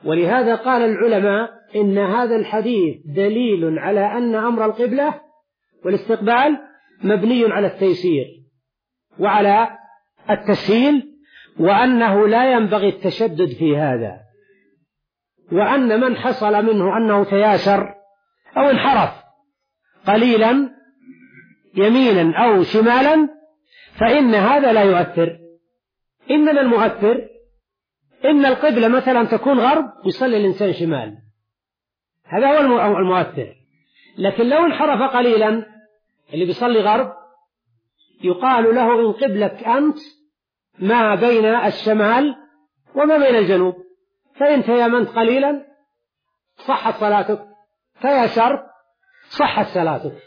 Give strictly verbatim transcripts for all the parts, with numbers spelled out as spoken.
ولهذا قال العلماء إن هذا الحديث دليل على أن أمر القبلة والاستقبال مبني على التيسير وعلى التسهيل، وأنه لا ينبغي التشدد في هذا، وأن من حصل منه أنه تياسر أو انحرف قليلا يمينا أو شمالا فإن هذا لا يؤثر. إنما المؤثر إن القبلة مثلا تكون غرب يصلي الإنسان شمال، هذا هو المؤثر. لكن لو انحرف قليلا اللي بيصلي غرب يقال له إن قبلك أنت ما بين الشمال وما بين الجنوب، فإن تيمنت قليلا صحت صلاتك، تيسرت صحت صلاتك.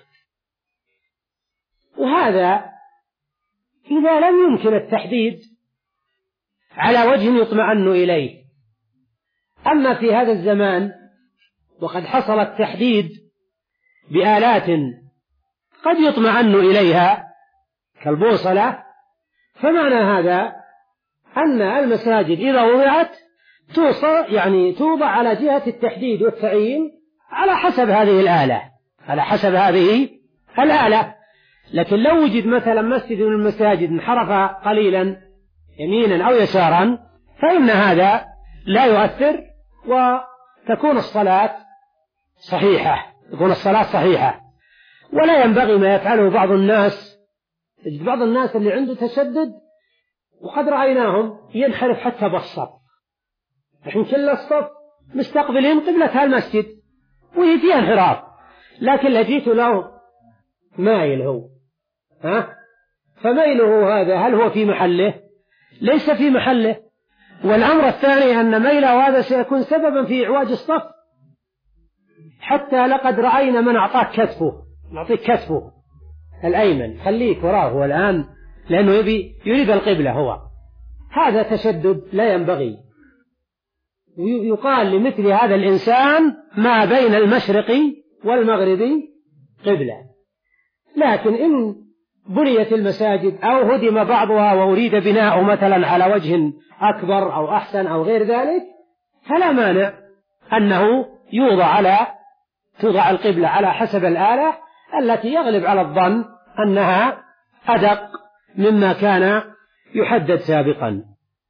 وهذا إذا لم يمكن التحديد على وجه يطمئن إليه. أما في هذا الزمان وقد حصل التحديد بآلات قد يطمئن إليها كالبوصلة، فمعنى هذا أن المساجد إذا وضعت توصى يعني توضع على جهة التحديد والتعيين على حسب هذه الآلة على حسب هذه الآلة. لكن لو وجد مثلا مسجد من المساجد انحرف قليلا يمينا أو يسارا فإن هذا لا يؤثر وتكون الصلاة صحيحة تكون الصلاة صحيحة. ولا ينبغي ما يفعله بعض الناس، تجد بعض الناس اللي عنده تشدد وقد رأيناهم ينحرف حتى بالصف، الحين كل الصف مستقبلين قبلة المسجد وهي فيها انحراف، لكن لجيت له مايل هو ها فميله هذا هل هو في محله؟ ليس في محله. والأمر الثاني أن ميله هذا سيكون سببا في إعواج الصف، حتى لقد رأينا من أعطاك كتفه نعطيك كتفه الأيمن خليك وراه الآن لأنه يبي يريد القبلة، هو هذا تشدد لا ينبغي. يقال لمثل هذا الإنسان ما بين المشرق والمغرب قبلة. لكن إن بنيت المساجد أو هدم بعضها وأريد بناء مثلا على وجه أكبر أو أحسن أو غير ذلك فلا مانع أنه يوضع على توضع القبلة على حسب الآلة التي يغلب على الظن أنها أدق مما كان يحدد سابقا.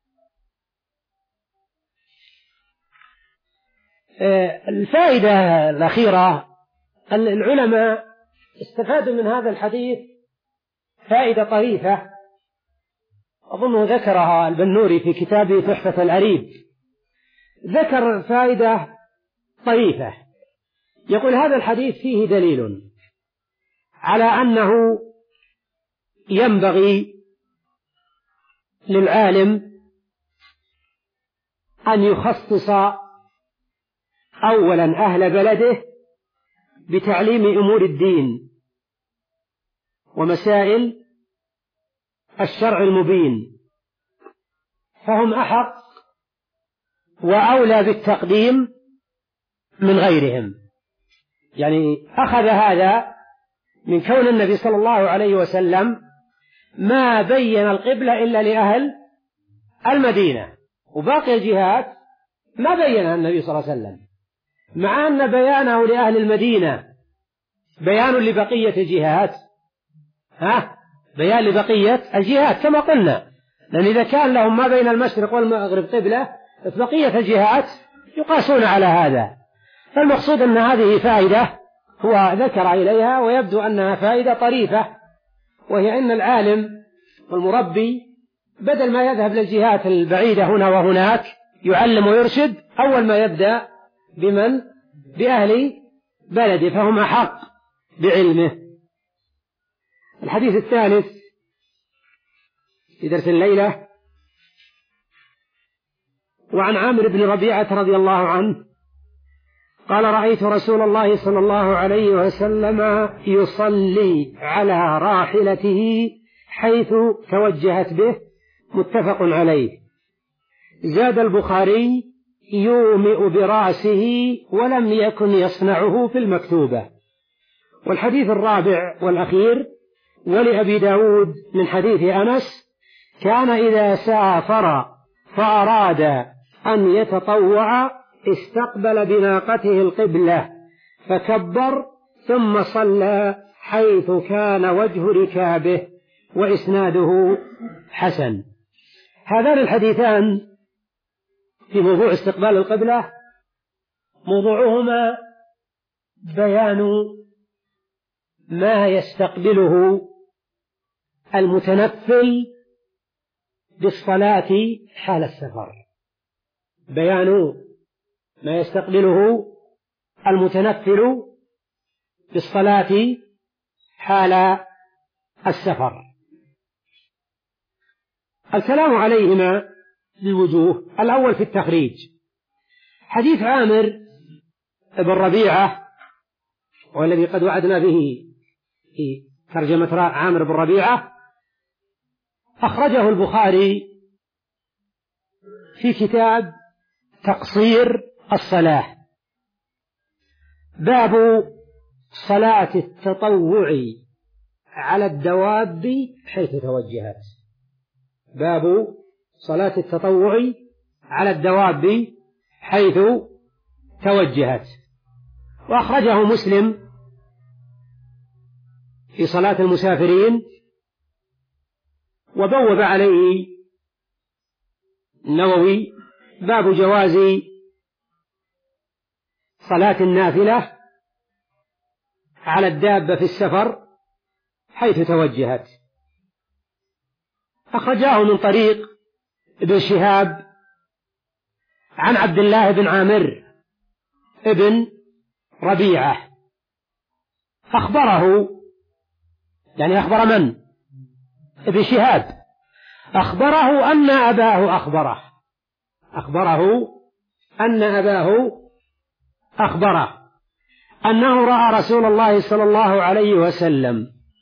الفائدة الأخيرة العلماء استفادوا من هذا الحديث فائدة طريفة أظن ذكرها البنوري في كتابه تحفة الأريب. ذكر فائدة طريفة يقول هذا الحديث فيه دليل على أنه ينبغي للعالم أن يخصص أولا أهل بلده بتعليم أمور الدين ومسائل الشرع المبين، فهم أحق وأولى بالتقديم من غيرهم. يعني أخذ هذا من كون النبي صلى الله عليه وسلم ما بين القبلة إلا لأهل المدينة، وباقي الجهات ما بينها النبي صلى الله عليه وسلم، مع أن بيانه لأهل المدينة بيان لبقية الجهات ها بيان لبقية الجهات كما قلنا، لأن إذا كان لهم ما بين المشرق والمغرب قبلة فبقية الجهات يقاسون على هذا. فالمقصود أن هذه فائدة هو ذكر إليها ويبدو أنها فائدة طريفة، وهي أن العالم والمربي بدل ما يذهب للجهات البعيدة هنا وهناك يعلم ويرشد أول ما يبدأ بمن بأهل بلده فهم أحق بعلمه. الحديث الثالث في درس الليلة وعن عامر بن ربيعة رضي الله عنه قال رأيت رسول الله صلى الله عليه وسلم يصلي على راحلته حيث توجهت به متفق عليه. زاد البخاري يومئ برأسه ولم يكن يصنعه في المكتوبة. والحديث الرابع والأخير ولأبي داود من حديث أنس كان إذا سافر فأراد أن يتطوع استقبل بناقته القبلة فكبر ثم صلى حيث كان وجه ركابه، وإسناده حسن. هذان الحديثان في موضوع استقبال القبلة موضوعهما بيان ما يستقبله المتنفل بالصلاة حال السفر، بيان ما يستقبله المتنفل بالصلاة حال السفر. الكلام عليهما للوجوه. الأول في التخريج، حديث عامر بن ربيعة والذي قد وعدنا به في ترجمة عامر بن ربيعة، أخرجه البخاري في كتاب تقصير الصلاة، باب صلاة التطوع على الدواب حيث توجهت. باب صلاة التطوع على الدواب حيث توجهت. وأخرجه مسلم في صلاة المسافرين، وبوب عليه النووي باب جواز صلاة النافلة على الدابة في السفر حيث توجهت. أخرجاه من طريق ابن شهاب عن عبد الله بن عامر ابن ربيعة أخبره، يعني أخبر من؟ ابن شهاب أخبره أن أباه أخبره أخبره أن أباه أخبره أنه رأى رسول الله صلى الله عليه وسلم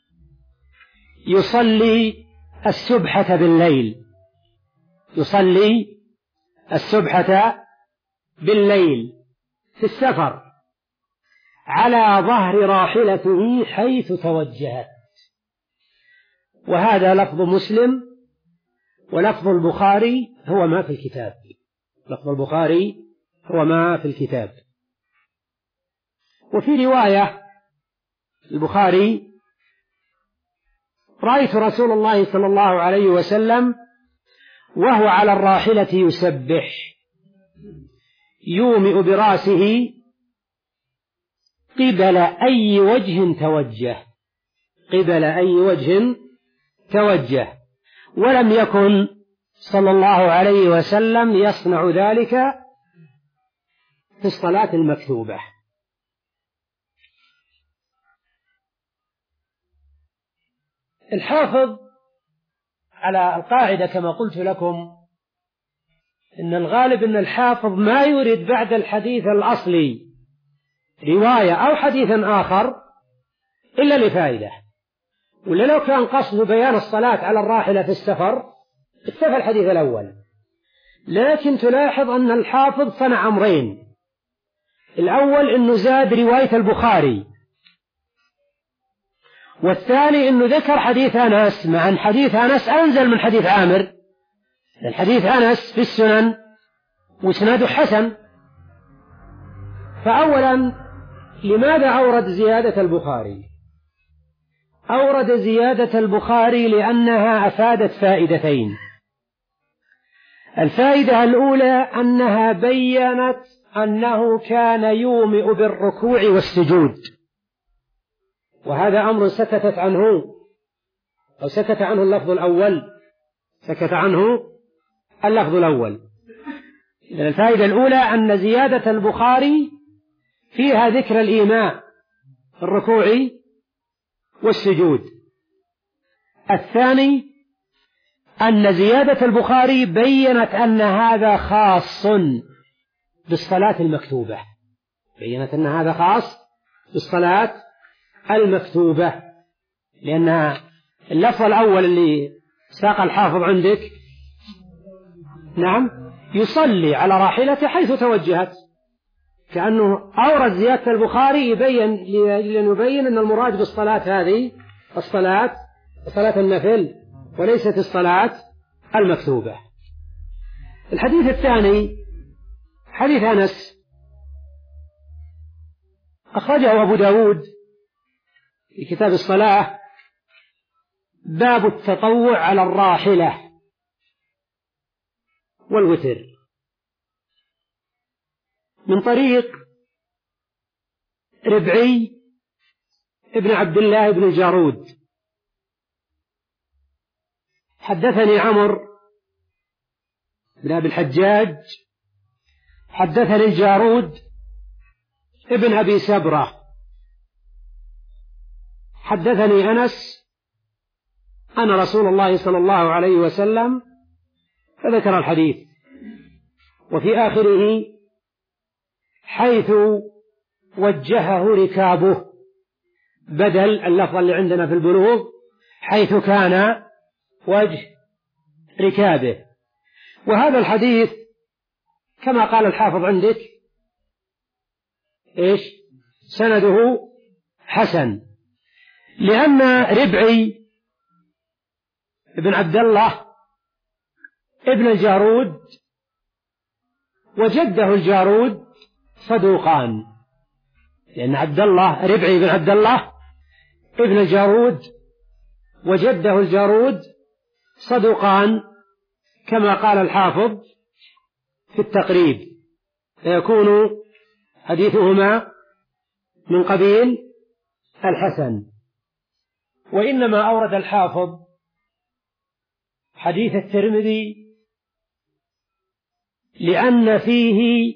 يصلي السبحة بالليل يصلي السبحة بالليل في السفر على ظهر راحلته حيث توجهت. وهذا لفظ مسلم، ولفظ البخاري هو ما في الكتاب لفظ البخاري هو ما في الكتاب. وفي رواية البخاري: رأيت رسول الله صلى الله عليه وسلم وهو على الراحلة يسبح يومئ برأسه قبل أي وجه توجه قبل أي وجه توجه ولم يكن صلى الله عليه وسلم يصنع ذلك في الصلاة المكتوبة. الحافظ على القاعدة كما قلت لكم إن الغالب أن الحافظ ما يريد بعد الحديث الأصلي رواية أو حديثا آخر إلا لفائدة، ولا لو كان قصده بيان الصلاة على الراحلة في السفر اكتفى الحديث الأول. لكن تلاحظ أن الحافظ صنع أمرين: الأول أنه زاد رواية البخاري، والثاني أنه ذكر حديث أنس، مع أن حديث أنس أنزل من حديث عامر. الحديث أنس في السنن وإسناده حسن. فأولا، لماذا أورد زيادة البخاري؟ أورد زيادة البخاري لأنها أفادت فائدتين. الفائدة الأولى أنها بيّنت أنه كان يومئ بالركوع والسجود، وهذا أمر سكتت عنه أو سكت عنه اللفظ الأول سكت عنه اللفظ الأول. إذن الفائدة الأولى أن زيادة البخاري فيها ذكر الإيماء في الركوع والسجود. الثاني أن زيادة البخاري بيّنت أن هذا خاص بالصلاة المكتوبة بيّنت أن هذا خاص بالصلاة المكتوبة لأن اللفظ الأول اللي ساق الحافظ عندك نعم يصلي على راحلته حيث توجهت، كأنه أورد زيادة البخاري يبين ليبين أن المراد بالصلاة هذه الصلاة صلاة النفل وليست الصلاة المكتوبة. الحديث الثاني حديث أنس أخرجه أبو داود في كتاب الصلاة باب التطوع على الراحلة والوتر من طريق ربعي ابن عبد الله بن الجارود حدثني عمرو بن أبي الحجاج حدثني الجارود ابن أبي سبرة حدثني أنس أن رسول الله صلى الله عليه وسلم فذكر الحديث وفي آخره حيث وجهه ركابه بدل اللفظ اللي عندنا في البلوغ حيث كان وجه ركابه. وهذا الحديث كما قال الحافظ عندك إيش سنده حسن، لأن ربعي ابن عبد الله ابن الجارود وجده الجارود صدوقان، لأن عبد الله ربعي بن عبد الله ابن الجارود وجده الجارود صدوقان كما قال الحافظ في التقريب، فيكون حديثهما من قبيل الحسن. وإنما أورد الحافظ حديث الترمذي لأن فيه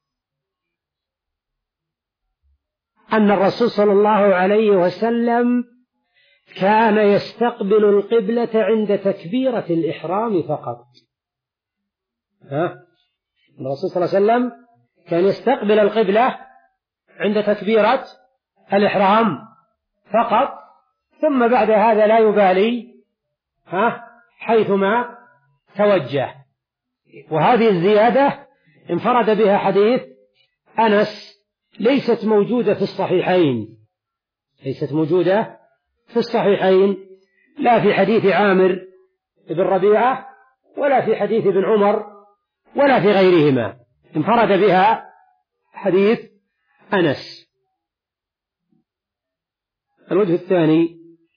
أن الرسول صلى الله عليه وسلم كان يستقبل القبلة عند تكبيرة الإحرام فقط. ها؟ الرسول صلى الله عليه وسلم كان يستقبل القبلة عند تكبيرة الإحرام فقط، ثم بعد هذا لا يبالي ها حيثما توجه. وهذه الزيادة انفرد بها حديث أنس، ليست موجودة في الصحيحين ليست موجودة في الصحيحين لا في حديث عامر بن ربيعة ولا في حديث ابن عمر ولا في غيرهما، انفرد بها حديث أنس. الوجه الثاني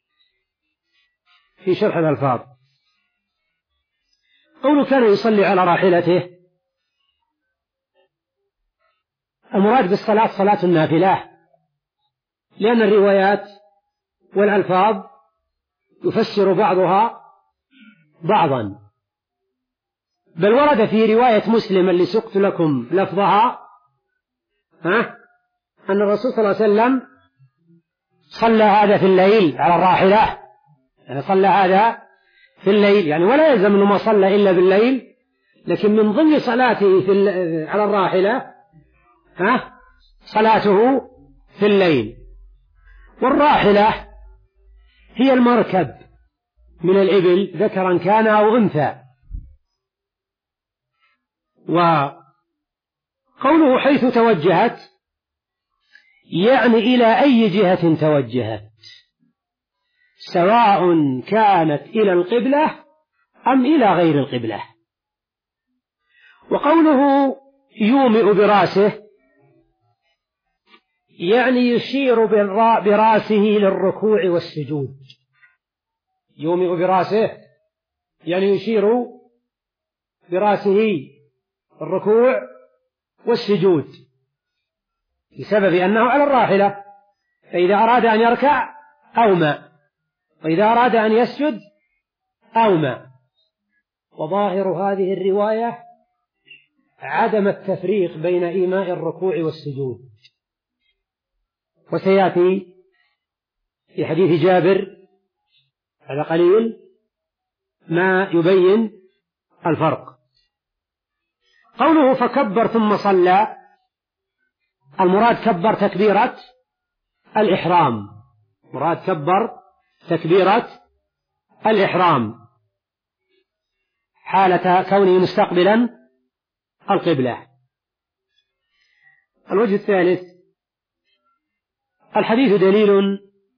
في شرح الألفاظ قوله كان يصلي على راحلته، المراد بالصلاة صلاة النافلة، لأن الروايات والألفاظ يفسر بعضها بعضا، بل ورد في رواية مسلم اللي سقت لكم لفظها ها أن الرسول صلى الله عليه وسلم صلى هذا في الليل على الراحلة، يعني صلى هذا في الليل، يعني ولا يلزم أنه ما صلى إلا بالليل، لكن من ضمن صلاته في على الراحلة ها صلاته في الليل. والراحلة هي المركب من الإبل ذكرا كان أو أنثى. وقوله حيث توجهت يعني إلى أي جهة توجهت، سواء كانت إلى القبلة أم إلى غير القبلة. وقوله يومئ براسه يعني يشير براسه للركوع والسجود. يومئ براسه يعني يشير براسه الركوع والسجود بسبب أنه على الراحلة، فإذا أراد أن يركع أومأ، وإذا أراد أن يسجد أومأ. وظاهر هذه الرواية عدم التفريق بين إيماء الركوع والسجود، وسيأتي في حديث جابر هذا قليل ما يبين الفرق. قوله فكبر ثم صلى، المراد كبر تكبيرة الإحرام، مراد كبر تكبيرة الإحرام حالة كونه مستقبلا القبلة. الوجه الثالث الحديث دليل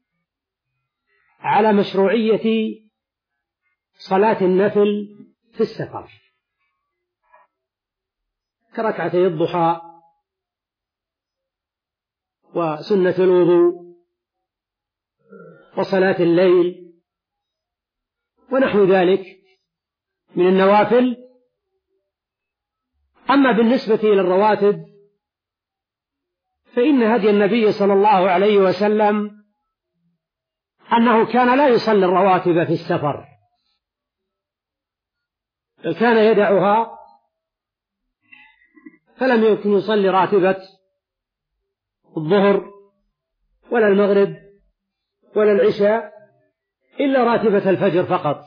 على مشروعية صلاة النفل في السفر، كركعتي الضحى وسنة الوضوء وصلاة الليل ونحو ذلك من النوافل. أما بالنسبة إلى الرواتب فإن هدي النبي صلى الله عليه وسلم أنه كان لا يصلي الرواتب في السفر، بل كان يدعها، فلم يكن يصلي راتبة الظهر ولا المغرب ولا العشاء إلا راتبة الفجر فقط.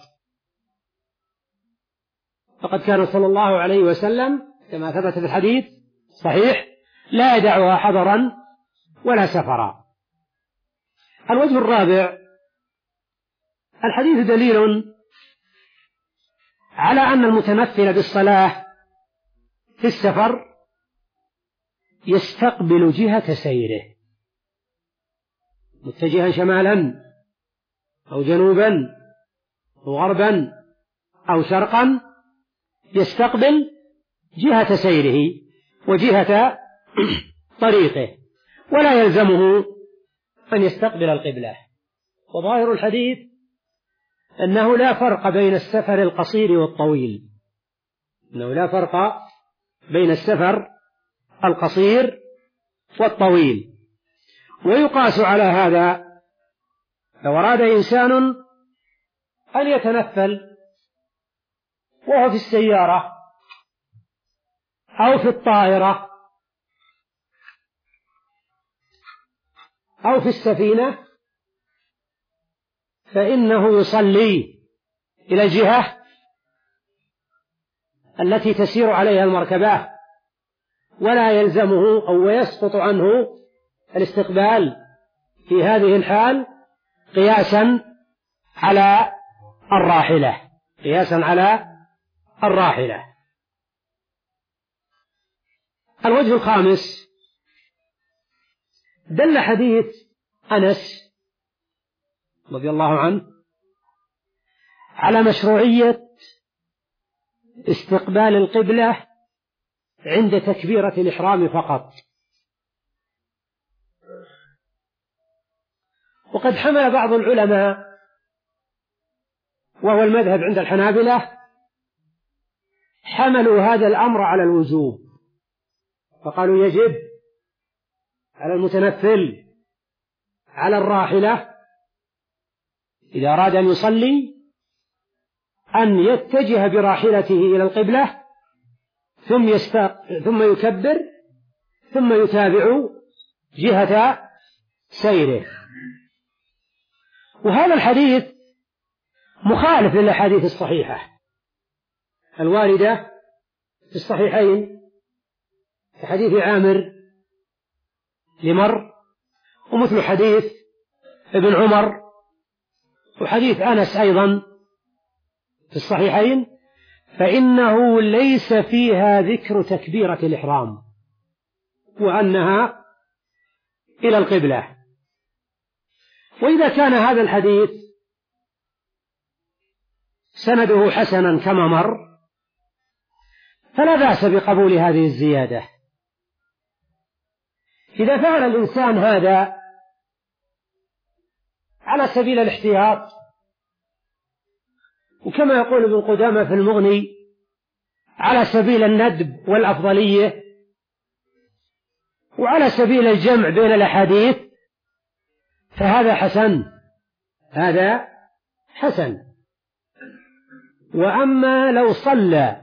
فقد كان صلى الله عليه وسلم كما ثبت في الحديث صحيح لا يدعها حضرا ولا سفرا. الوجه الرابع: الحديث دليل على أن المتمثل بالصلاة في السفر يستقبل جهة سيره، متجها شمالا أو جنوبا أو غربا أو شرقا، يستقبل جهة سيره وجهة طريقه، ولا يلزمه أن يستقبل القبلة. وظاهر الحديث أنه لا فرق بين السفر القصير والطويل، أنه لا فرق بين السفر القصير والطويل. ويقاس على هذا لو أراد إنسان أن يتنفل وهو في السيارة أو في الطائرة أو في السفينة، فإنه يصلي إلى الجهة التي تسير عليها المركبة، ولا يلزمه أو يسقط عنه الاستقبال في هذه الحال قياسا على الراحلة قياسا على الراحلة. الوجه الخامس: دل حديث أنس رضي الله عنه على مشروعية استقبال القبلة عند تكبيرة الإحرام فقط. وقد حمل بعض العلماء، وهو المذهب عند الحنابلة، حملوا هذا الأمر على الوجوب، فقالوا يجب على المتنفل على الراحلة إذا أراد أن يصلي أن يتجه براحلته إلى القبلة ثم يستق... ثم يكبر ثم يتابع جهة سيره. وهذا الحديث مخالف للأحاديث الصحيحة الواردة في الصحيحين كحديث عامر لمر، ومثل حديث ابن عمر، وحديث أنس أيضا في الصحيحين، فإنه ليس فيها ذكر تكبيرة الإحرام وأنها إلى القبلة. وإذا كان هذا الحديث سنده حسنا كما مر فلا بأس بقبول هذه الزيادة. إذا فعل الإنسان هذا على سبيل الاحتياط، وكما يقول ابن قدامة في المغني على سبيل الندب والأفضلية، وعلى سبيل الجمع بين الأحاديث، فهذا حسن هذا حسن. وأما لو صلى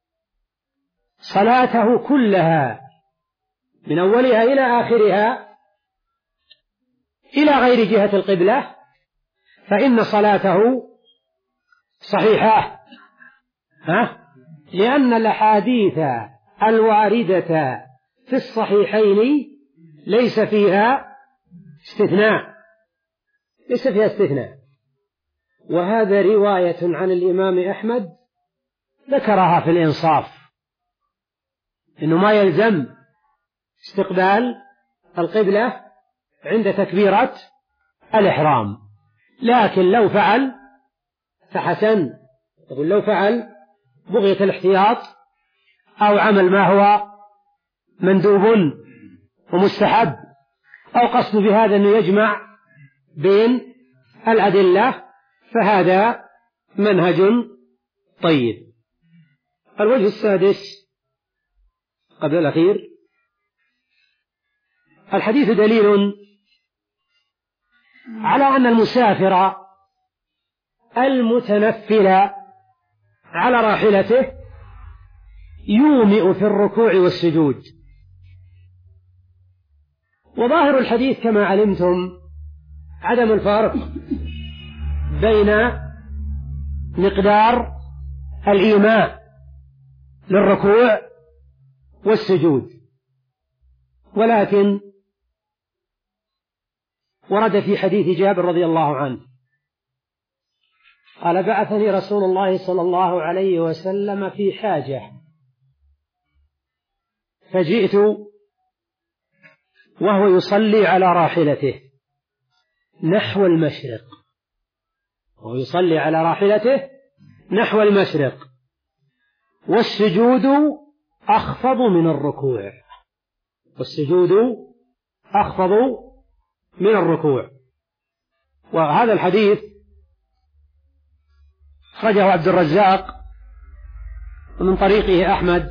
صلاته كلها من أولها إلى آخرها إلى غير جهة القبلة فإن صلاته صحيحة، ها؟ لأن الأحاديث الواردة في الصحيحين ليس فيها استثناء ليس فيها استثناء وهذا رواية عن الإمام أحمد ذكرها في الإنصاف، إنه ما يلزم استقبال القبلة عند تكبيرة الإحرام، لكن لو فعل فحسن. يقول لو فعل بغية الاحتياط أو عمل ما هو مندوب ومستحب، أو قصد بهذا أنه يجمع بين الأدلة، فهذا منهج طيب. الوجه السادس قبل الأخير: الحديث دليل على أن المسافر المتنفل على راحلته يومئ في الركوع والسجود. وظاهر الحديث كما علمتم عدم الفرق بين مقدار الإيماء للركوع والسجود، ولكن ورد في حديث جابر رضي الله عنه قال: بعثني رسول الله صلى الله عليه وسلم في حاجة فجئت وهو يصلي على راحلته نحو المشرق، وهو يصلي على راحلته نحو المشرق، والسجود أخفض من الركوع، والسجود أخفض من الركوع. وهذا الحديث أخرجه عبد الرزاق ومن طريقه أحمد،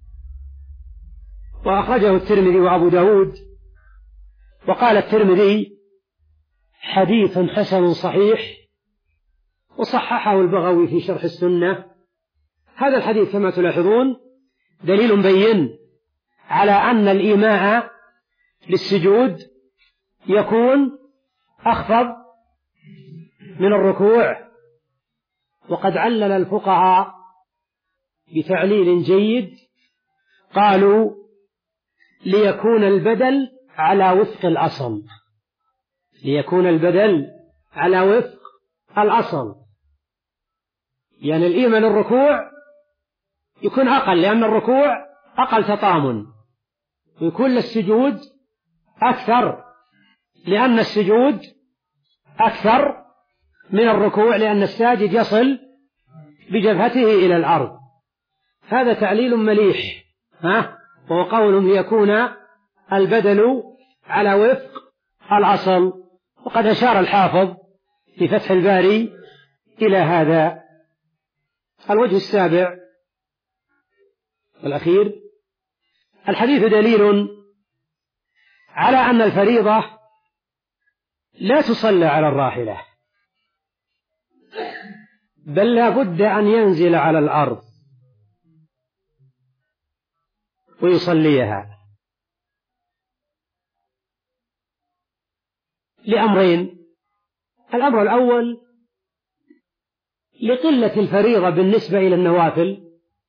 وأخرجه الترمذي وأبو داود، وقال الترمذي: حديث حسن صحيح، وصححه البغوي في شرح السنة. هذا الحديث كما تلاحظون دليل بين على أن الإيماء للسجود يكون أخفض من الركوع. وقد علل الفقهاء بتعليل جيد، قالوا: ليكون البدل على وفق الأصل، ليكون البدل على وفق الأصل، يعني الإيمان الركوع يكون أقل لأن الركوع أقل تطامن، ويكون للسجود أكثر لأن السجود أكثر من الركوع، لأن الساجد يصل بجبهته إلى الأرض. هذا تعليل مليح، ها؟ وهو قول ليكون البدل على وفق الأصل. وقد أشار الحافظ في فتح الباري إلى هذا. الوجه السابع والأخير: الحديث دليل على أن الفريضة لا تصلى على الراحلة، بل لا بد أن ينزل على الأرض ويصليها، لأمرين: الأمر الأول لقلة الفريضة بالنسبة إلى النوافل،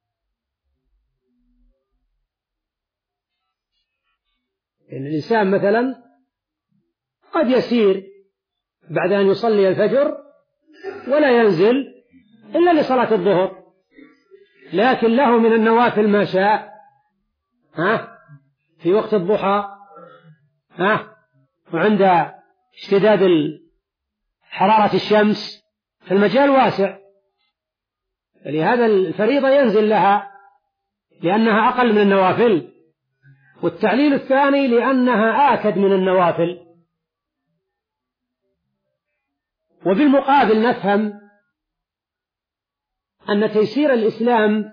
إن الإنسان مثلا قد يسير بعد أن يصلي الفجر ولا ينزل إلا لصلاة الظهر، لكن له من النوافل ما شاء، ها؟ في وقت الضحى، ها؟ وعند اشتداد حرارة الشمس، في المجال واسع، فلهذا الفريضة ينزل لها لأنها أقل من النوافل. والتعليل الثاني لأنها آكد من النوافل. وبالمقابل نفهم أن تيسير الإسلام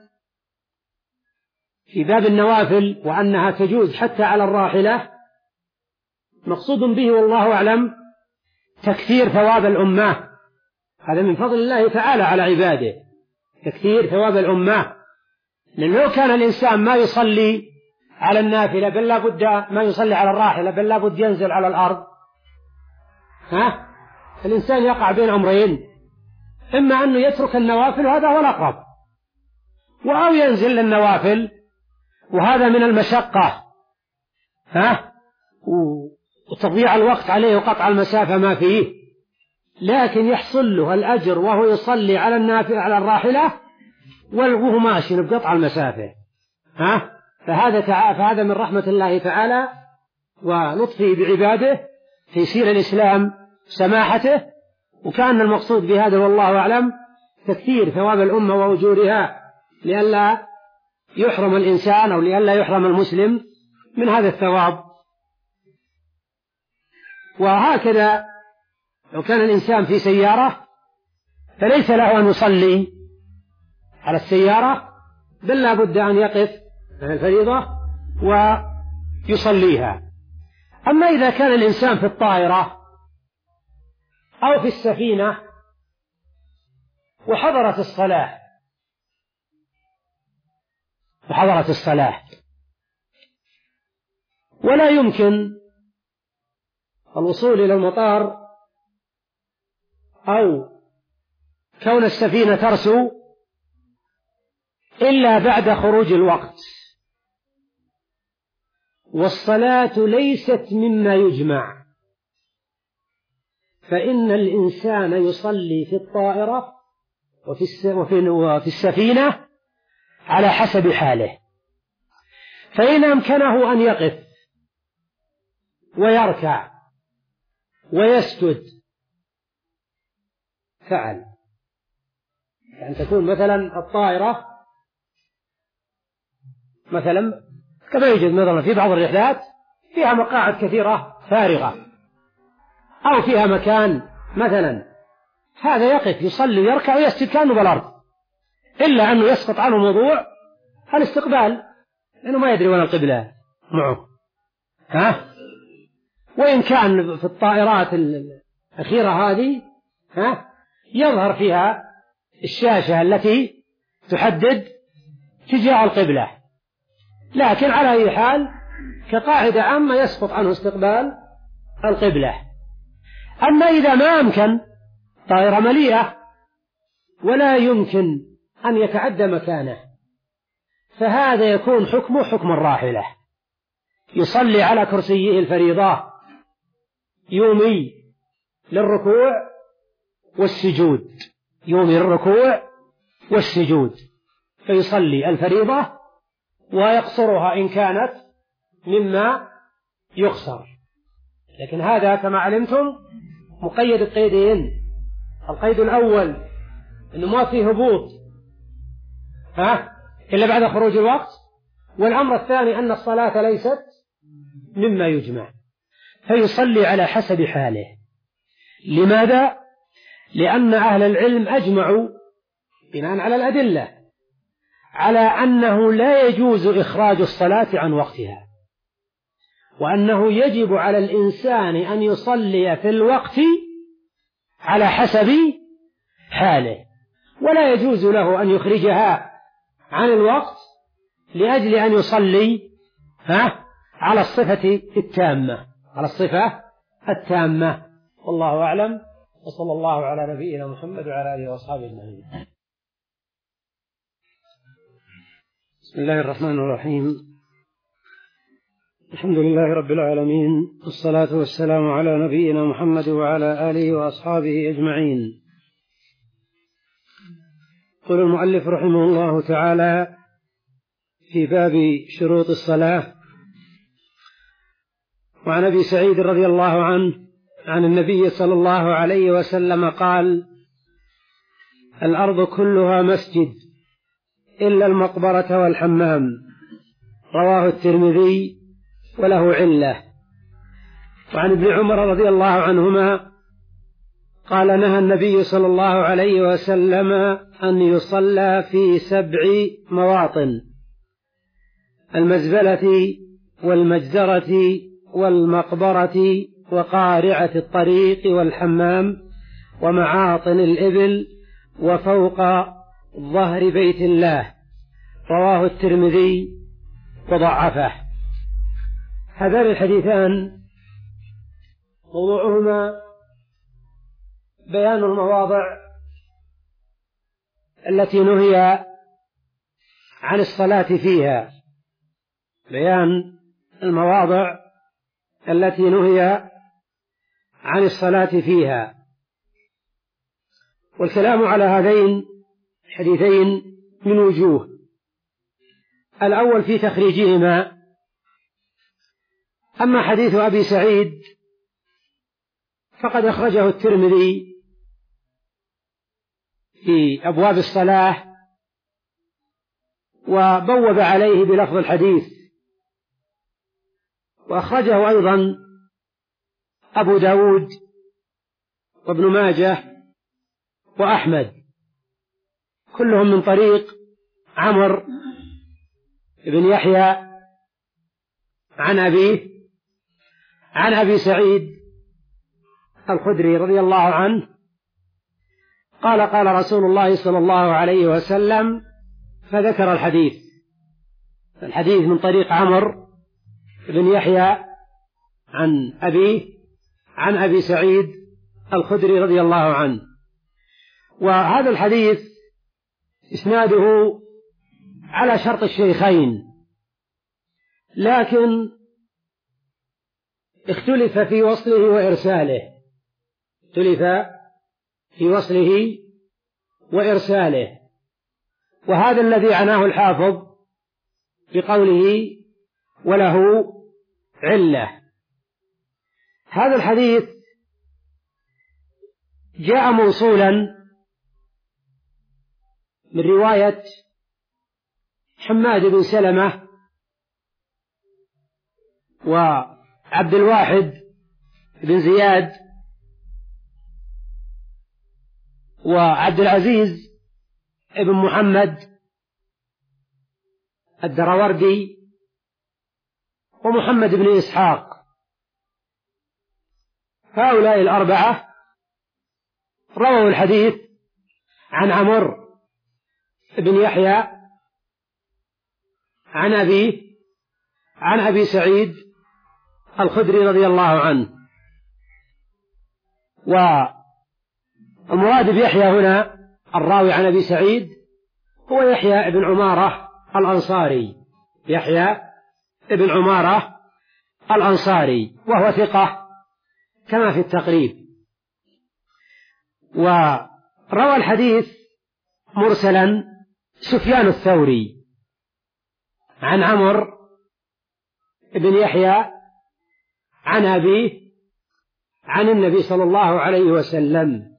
في باب النوافل وأنها تجوز حتى على الراحلة مقصود به والله أعلم تكثير ثواب الأمة. هذا من فضل الله تعالى على عباده، تكثير ثواب الأمة. لأن لو كان الإنسان ما يصلي على النافلة بل لا بد ما يصلي على الراحلة بل لا بد ينزل على الأرض، ها؟ الإنسان يقع بين أمرين: إما أنه يترك النوافل وهذا هو الأقرب، أو ينزل للنوافل وهذا من المشقة، ها؟ وتضييع الوقت عليه وقطع المسافة ما فيه، لكن يحصل له الأجر وهو يصلي على النافلة على الراحلة وهو ماشي بقطع المسافة، ها؟ فهذا تعالى فهذا من رحمة الله تعالى ولطفه بعباده في سير الإسلام سماحته. وكان المقصود بهذا والله أعلم تكثير ثواب الأمة وأجورها لئلا يحرم الإنسان أو لئلا يحرم المسلم من هذا الثواب. وهكذا لو كان الإنسان في سيارة فليس له أن يصلي على السيارة، بل لا بد أن يقف الفريضة ويصليها. أما إذا كان الإنسان في الطائرة أو في السفينة وحضرت الصلاة وحضرت الصلاة ولا يمكن الوصول إلى المطار أو كون السفينة ترسو إلا بعد خروج الوقت، والصلاة ليست مما يجمع، فإن الإنسان يصلي في الطائرة وفي السفينة على حسب حاله. فإن أمكنه أن يقف ويركع ويسجد فعل. يعني تكون مثلا الطائرة مثلا كما يوجد مثلا في بعض الرحلات فيها مقاعد كثيرة فارغة أو فيها مكان مثلا، هذا يقف يصلي ويركع ويسجد كأنه بالأرض، إلا أنه يسقط عنه موضوع الاستقبال لأنه ما يدري وين القبلة معه. ها؟ وإن كان في الطائرات الأخيرة هذه ها يظهر فيها الشاشة التي تحدد اتجاه القبلة، لكن على أي حال كقاعدة عامة يسقط عنه استقبال القبلة. أما إذا ما أمكن طائرة مليئة ولا يمكن أن يتعدى مكانه، فهذا يكون حكمه حكم الراحلة، يصلي على كرسيه الفريضة يومي للركوع والسجود، يومي للركوع والسجود، فيصلي الفريضة ويقصرها إن كانت مما يقصر. لكن هذا كما علمتم مقيد بقيدين: القيد الأول أنه ما فيه هبوط ها إلا بعد خروج الوقت، والأمر الثاني أن الصلاة ليست مما يجمع، فيصلي على حسب حاله. لماذا؟ لأن أهل العلم أجمعوا بناء على الأدلة على أنه لا يجوز إخراج الصلاة عن وقتها، وأنه يجب على الإنسان أن يصلي في الوقت على حسب حاله، ولا يجوز له أن يخرجها عن الوقت لأجل أن يصلي ها على الصفة التامة على الصفة التامة. والله أعلم، وصلى الله على نبينا محمد وعلى آله وأصحابه أجمعين. بسم الله الرحمن الرحيم. الحمد لله رب العالمين، والصلاة والسلام على نبينا محمد وعلى آله وأصحابه أجمعين. قال المؤلف رحمه الله تعالى في باب شروط الصلاة: وعن أبي سعيد رضي الله عنه عن النبي صلى الله عليه وسلم قال: الأرض كلها مسجد إلا المقبرة والحمام. رواه الترمذي وله علة. وعن ابن عمر رضي الله عنهما قال: نهى النبي صلى الله عليه وسلم أن يصلى في سبع مواطن: المزبلة والمجزرة والمقبرة وقارعة الطريق والحمام ومعاطن الإبل وفوق ظهر بيت الله. رواه الترمذي وضعفه. هذان الحديثان موضوعهما بيان المواضع التي نهي عن الصلاة فيها، بيان المواضع التي نهي عن الصلاة فيها. والكلام على هذين الحديثين من وجوه: الأول في تخريجهما. أما حديث أبي سعيد فقد أخرجه الترمذي في أبواب الصلاة وبوب عليه بلفظ الحديث، وأخرجه أيضا أبو داود وابن ماجه وأحمد، كلهم من طريق عمرو بن يحيى عن أبيه عن أبي سعيد الخدري رضي الله عنه قال قال رسول الله صلى الله عليه وسلم، فذكر الحديث. الحديث من طريق عمرو بن يحيى عن أبيه عن أبي سعيد الخدري رضي الله عنه. وهذا الحديث إسناده على شرط الشيخين، لكن اختلف في وصله وإرساله اختلف في وصله وإرساله وهذا الذي عناه الحافظ بقوله وله علة. هذا الحديث جاء موصولا من رواية حماد بن سلمة وعبد الواحد بن زياد وعبد العزيز ابن محمد الدراوردي ومحمد بن إسحاق. هؤلاء الأربعة رووا الحديث عن عمرو بن يحيى عن أبيه عن أبي سعيد الخدري رضي الله عنه. والمراد بيحيى هنا الراوي عن أبي سعيد هو يحيى بن عمارة الأنصاري يحيى بن عمارة الأنصاري وهو ثقة كما في التقريب. وروى الحديث مرسلا سفيان الثوري عن عمرو بن يحيى عن أبيه عن النبي صلى الله عليه وسلم،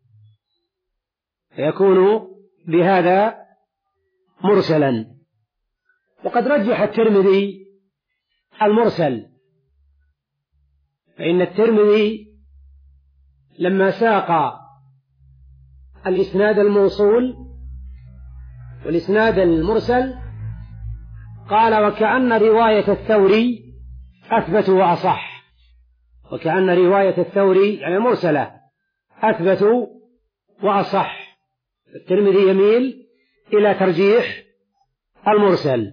فيكون بهذا مرسلا. وقد رجح الترمذي المرسل، فإن الترمذي لما ساق الإسناد الموصول والإسناد المرسل قال وكأن رواية الثوري أثبت وأصح، وكأن رواية الثوري يعني مرسلة أثبت وأصح. الترمذي يميل إلى ترجيح المرسل.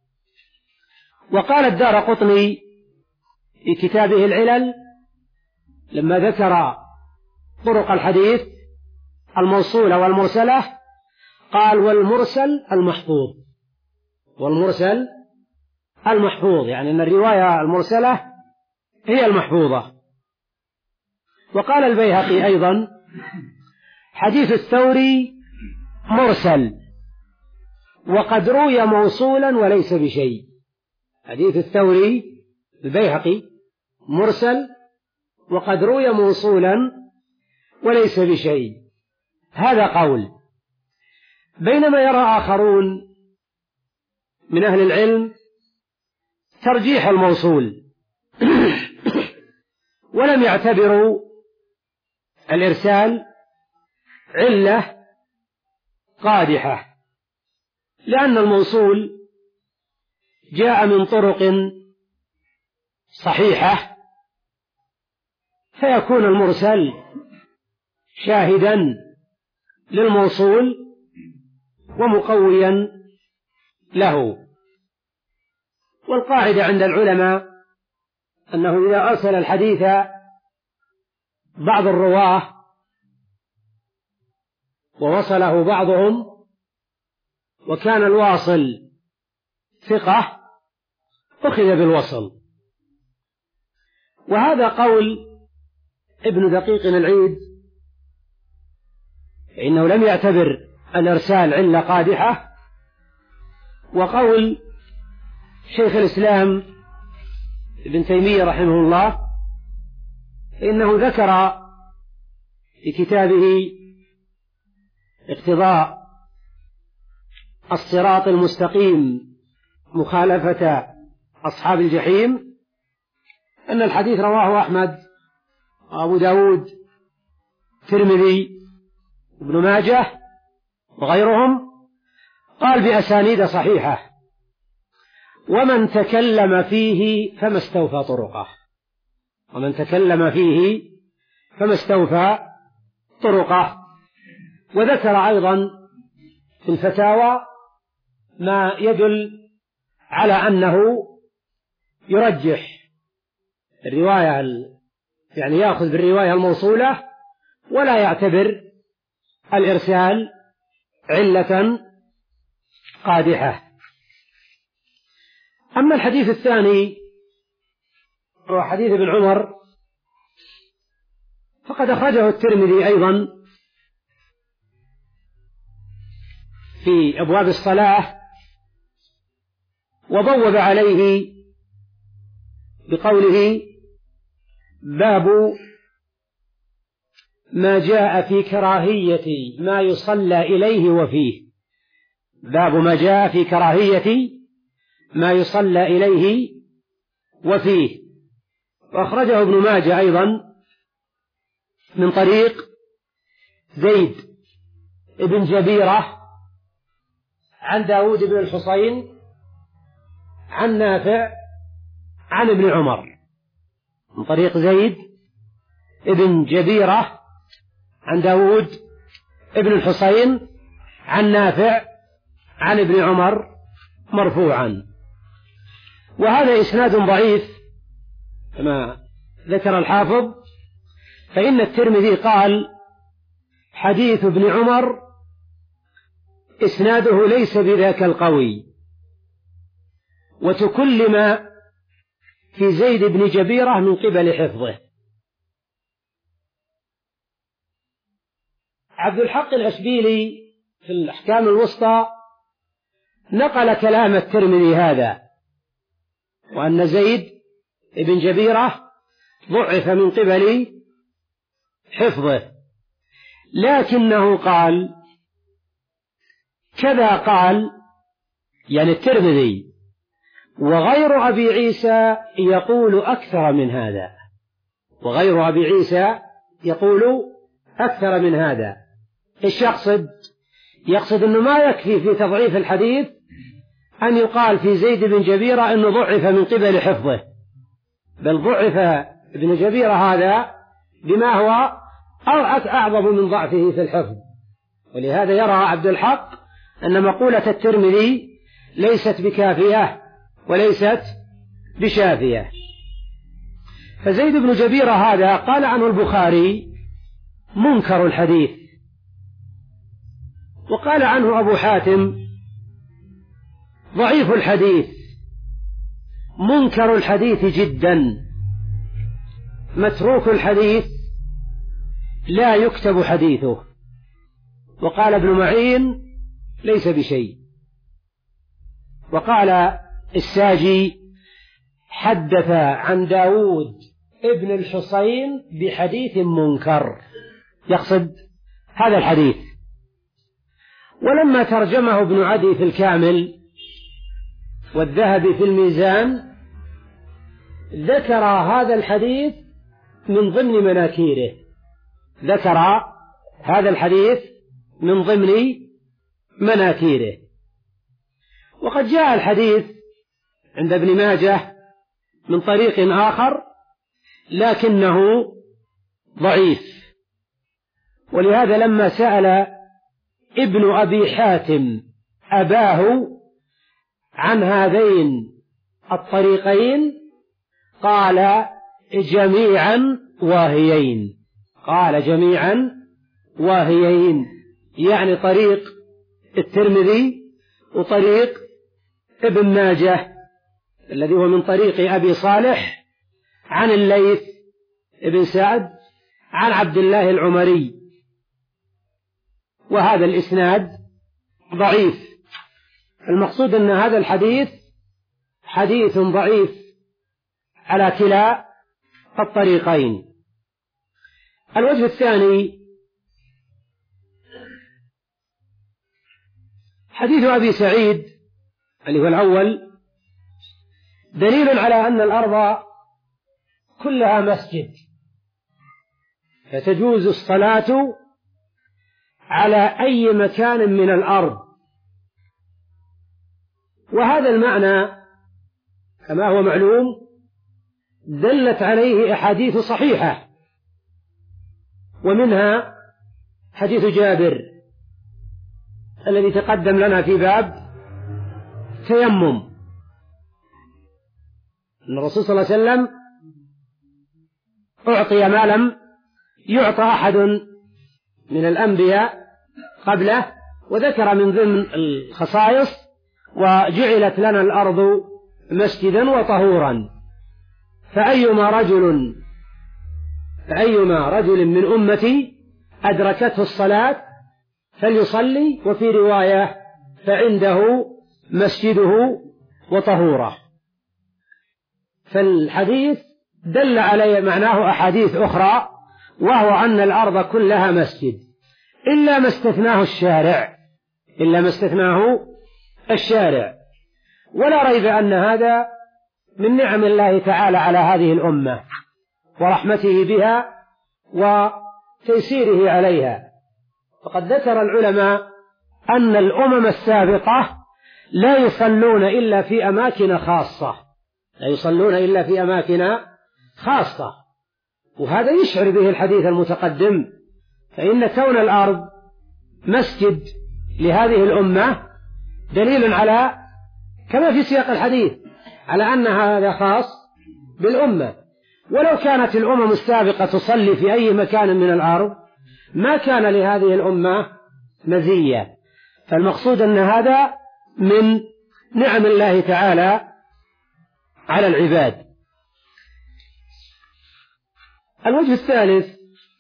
وقال الدارقطني في كتابه العلل لما ذكر طرق الحديث الموصولة والمرسلة قال والمرسل المحفوظ والمرسل المحفوظ يعني أن الرواية المرسلة هي المحفوظة. وقال البيهقي أيضا حديث الثوري مرسل وقد روي موصولا وليس بشيء. حديث الثوري البيهقي مرسل وقد روي موصولا وليس بشيء. هذا قول. بينما يرى آخرون من أهل العلم ترجيح الموصول ولم يعتبروا الإرسال علة قادحة، لأن الموصول جاء من طرق صحيحة، فيكون المرسل شاهدا للموصول ومقويا له. والقاعدة عند العلماء أنه إذا أرسل الحديث بعض الرواه ووصله بعضهم وكان الواصل ثقة أخذ بالوصل. وهذا قول ابن دقيق العيد، إنه لم يعتبر الإرسال علة قادحة. وقول شيخ الإسلام ابن تيمية رحمه الله إنه ذكر في كتابه اقتضاء الصراط المستقيم مخالفة أصحاب الجحيم، أن الحديث رواه أحمد وأبو داود الترمذي وابن ماجه وغيرهم، قال بأسانيد صحيحة: ومن تكلم فيه فما استوفى طرقه، ومن تكلم فيه فما استوفى طرقه. وذكر أيضا في الفتاوى ما يدل على أنه يرجح الرواية، يعني يأخذ بالرواية الموصولة ولا يعتبر الإرسال علة قادحة. أما الحديث الثاني هو حديث ابن عمر، فقد أخرجه الترمذي أيضا في أبواب الصلاة، وبوب عليه بقوله: باب ما جاء في كراهية ما يصلى إليه وفيه، باب ما جاء في كراهية ما يصلى إليه وفيه. وأخرجه ابن ماجه أيضا من طريق زيد بن جبيرة عن داود بن الحصين عن نافع عن ابن عمر، من طريق زيد بن جبيرة عن داود بن الحصين عن نافع عن ابن عمر مرفوعا. وهذا إسناد ضعيف كما ذكر الحافظ، فإن الترمذي قال: حديث ابن عمر إسناده ليس بذاك القوي، وتكلم في زيد بن جبيرة من قبل حفظه. عبد الحق الأشبيلي في الأحكام الوسطى نقل كلام الترمذي هذا، وأن زيد بن جبيرة ضعف من قبل حفظه، لكنه قال كذا قال، يعني الترمذي، وغير أبي عيسى يقول أكثر من هذا، وغير أبي عيسى يقول أكثر من هذا. إيش يقصد؟ يقصد أنه ما يكفي في تضعيف الحديث أن يقال في زيد بن جبيرة أنه ضعف من قبل حفظه، بل ضعف ابن جبيرة هذا بما هو أعظم من ضعفه في الحفظ. ولهذا يرى عبد الحق أن مقولة الترمذي ليست بكافية وليست بشافية. فزيد بن جبيرة هذا قال عنه البخاري منكر الحديث، وقال عنه أبو حاتم ضعيف الحديث، منكر الحديث جدا، متروك الحديث، لا يكتب حديثه. وقال ابن معين ليس بشيء. وقال الساجي حدث عن داود ابن الحصين بحديث منكر، يقصد هذا الحديث. ولما ترجمه ابن عدي في الكامل والذهبي في الميزان ذكر هذا الحديث من ضمن مناكيره، ذكر هذا الحديث من ضمن مناكيره. وقد جاء الحديث عند ابن ماجه من طريق آخر لكنه ضعيف. ولهذا لما سأل ابن أبي حاتم أباه عن هذين الطريقين قال جميعا واهيين، قال جميعا واهيين، يعني طريق الترمذي وطريق ابن ماجه الذي هو من طريق أبي صالح عن الليث ابن سعد عن عبد الله العمري، وهذا الإسناد ضعيف. المقصود أن هذا الحديث حديث ضعيف على كلا الطريقين. الوجه الثاني حديث أبي سعيد اللي هو الأول دليل على أن الأرض كلها مسجد، فتجوز الصلاة على أي مكان من الأرض. وهذا المعنى كما هو معلوم دلت عليه أحاديث صحيحة، ومنها حديث جابر الذي تقدم لنا في باب تيمم، أن الرسول صلى الله عليه وسلم أعطي ما لم يعطى أحد من الأنبياء قبله، وذكر من ضمن الخصائص وجعلت لنا الأرض مسجدا وطهورا، فأيما رجل فأيما رجل من أمتي أدركته الصلاة فليصلي، وفي رواية فعنده مسجده وطهوره. فالحديث دل عليه معناه أحاديث أخرى، وهو أن الأرض كلها مسجد إلا ما استثناه الشارع إلا ما استثناه الشارع ولا ريب أن هذا من نعم الله تعالى على هذه الأمة ورحمته بها وتيسيره عليها. فقد ذكر العلماء أن الأمم السابقة لا يصلون إلا في أماكن خاصة لا يصلون إلا في أماكن خاصة وهذا يشعر به الحديث المتقدم، فإن كون الأرض مسجد لهذه الأمة دليل على كما في سياق الحديث على أن هذا خاص بالأمة. ولو كانت الأمم السابقة تصلي في أي مكان من الأرض ما كان لهذه الأمة مزية، فالمقصود أن هذا من نعم الله تعالى على العباد. الوجه الثالث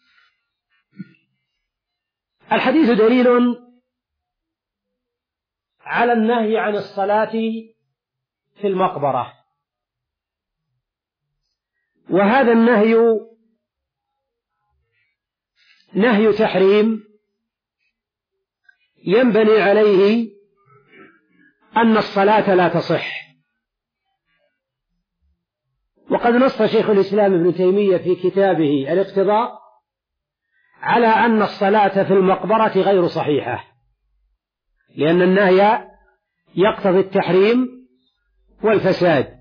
الحديث دليل على النهي عن الصلاة في المقبرة، وهذا النهي نهي تحريم ينبني عليه أن الصلاة لا تصح. وقد نص شيخ الإسلام ابن تيمية في كتابه الاقتضاء على أن الصلاة في المقبرة غير صحيحة، لأن النهي يقتضي التحريم والفساد،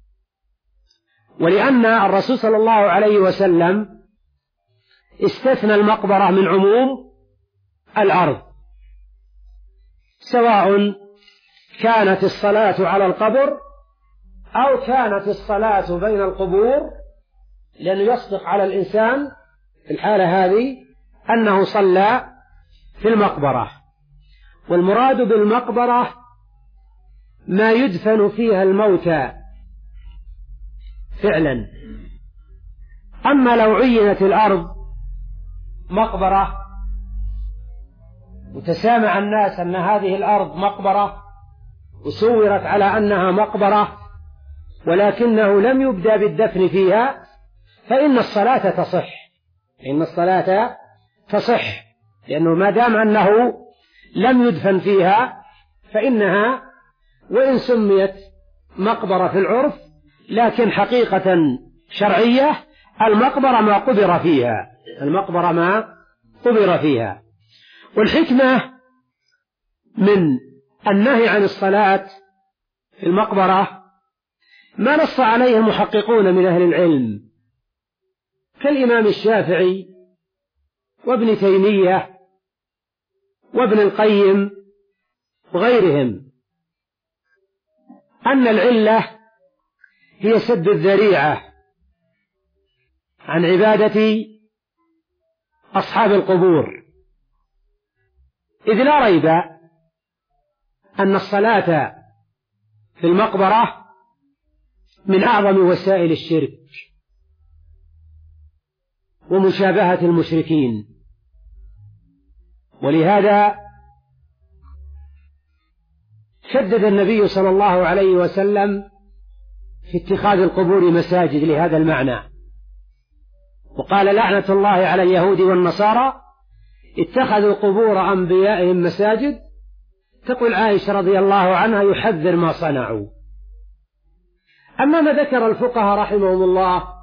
ولأن الرسول صلى الله عليه وسلم استثنى المقبرة من عموم الأرض، سواء كانت الصلاة على القبر أو كانت الصلاة بين القبور، لأنه يصدق على الإنسان في الحالة هذه أنه صلى في المقبرة. والمراد بالمقبرة ما يدفن فيها الموتى فعلا. أما لو عينت الأرض مقبرة وتسامع الناس أن هذه الأرض مقبرة وصورت على أنها مقبرة ولكنه لم يبدأ بالدفن فيها فإن الصلاة تصح إن الصلاة تصح لأنه ما دام أنه لم يدفن فيها فإنها وإن سميت مقبرة في العرف لكن حقيقة شرعية المقبرة ما قبر فيها المقبرة ما قبر فيها. والحكمة من النهي عن الصلاة في المقبرة ما نص عليه المحققون من أهل العلم كالإمام الشافعي وابن تيمية وابن القيم وغيرهم، أن العلة هي سد الذريعة عن عبادة أصحاب القبور، إذ لا ريب أن الصلاة في المقبرة من أعظم وسائل الشرك ومشابهة المشركين. ولهذا شدد النبي صلى الله عليه وسلم في اتخاذ القبور مساجد لهذا المعنى، وقال لعنة الله على اليهود والنصارى اتخذوا قبور أنبيائهم مساجد تقول عائشة رضي الله عنها يحذر ما صنعوا. أما ما ذكر الفقهاء رحمهم الله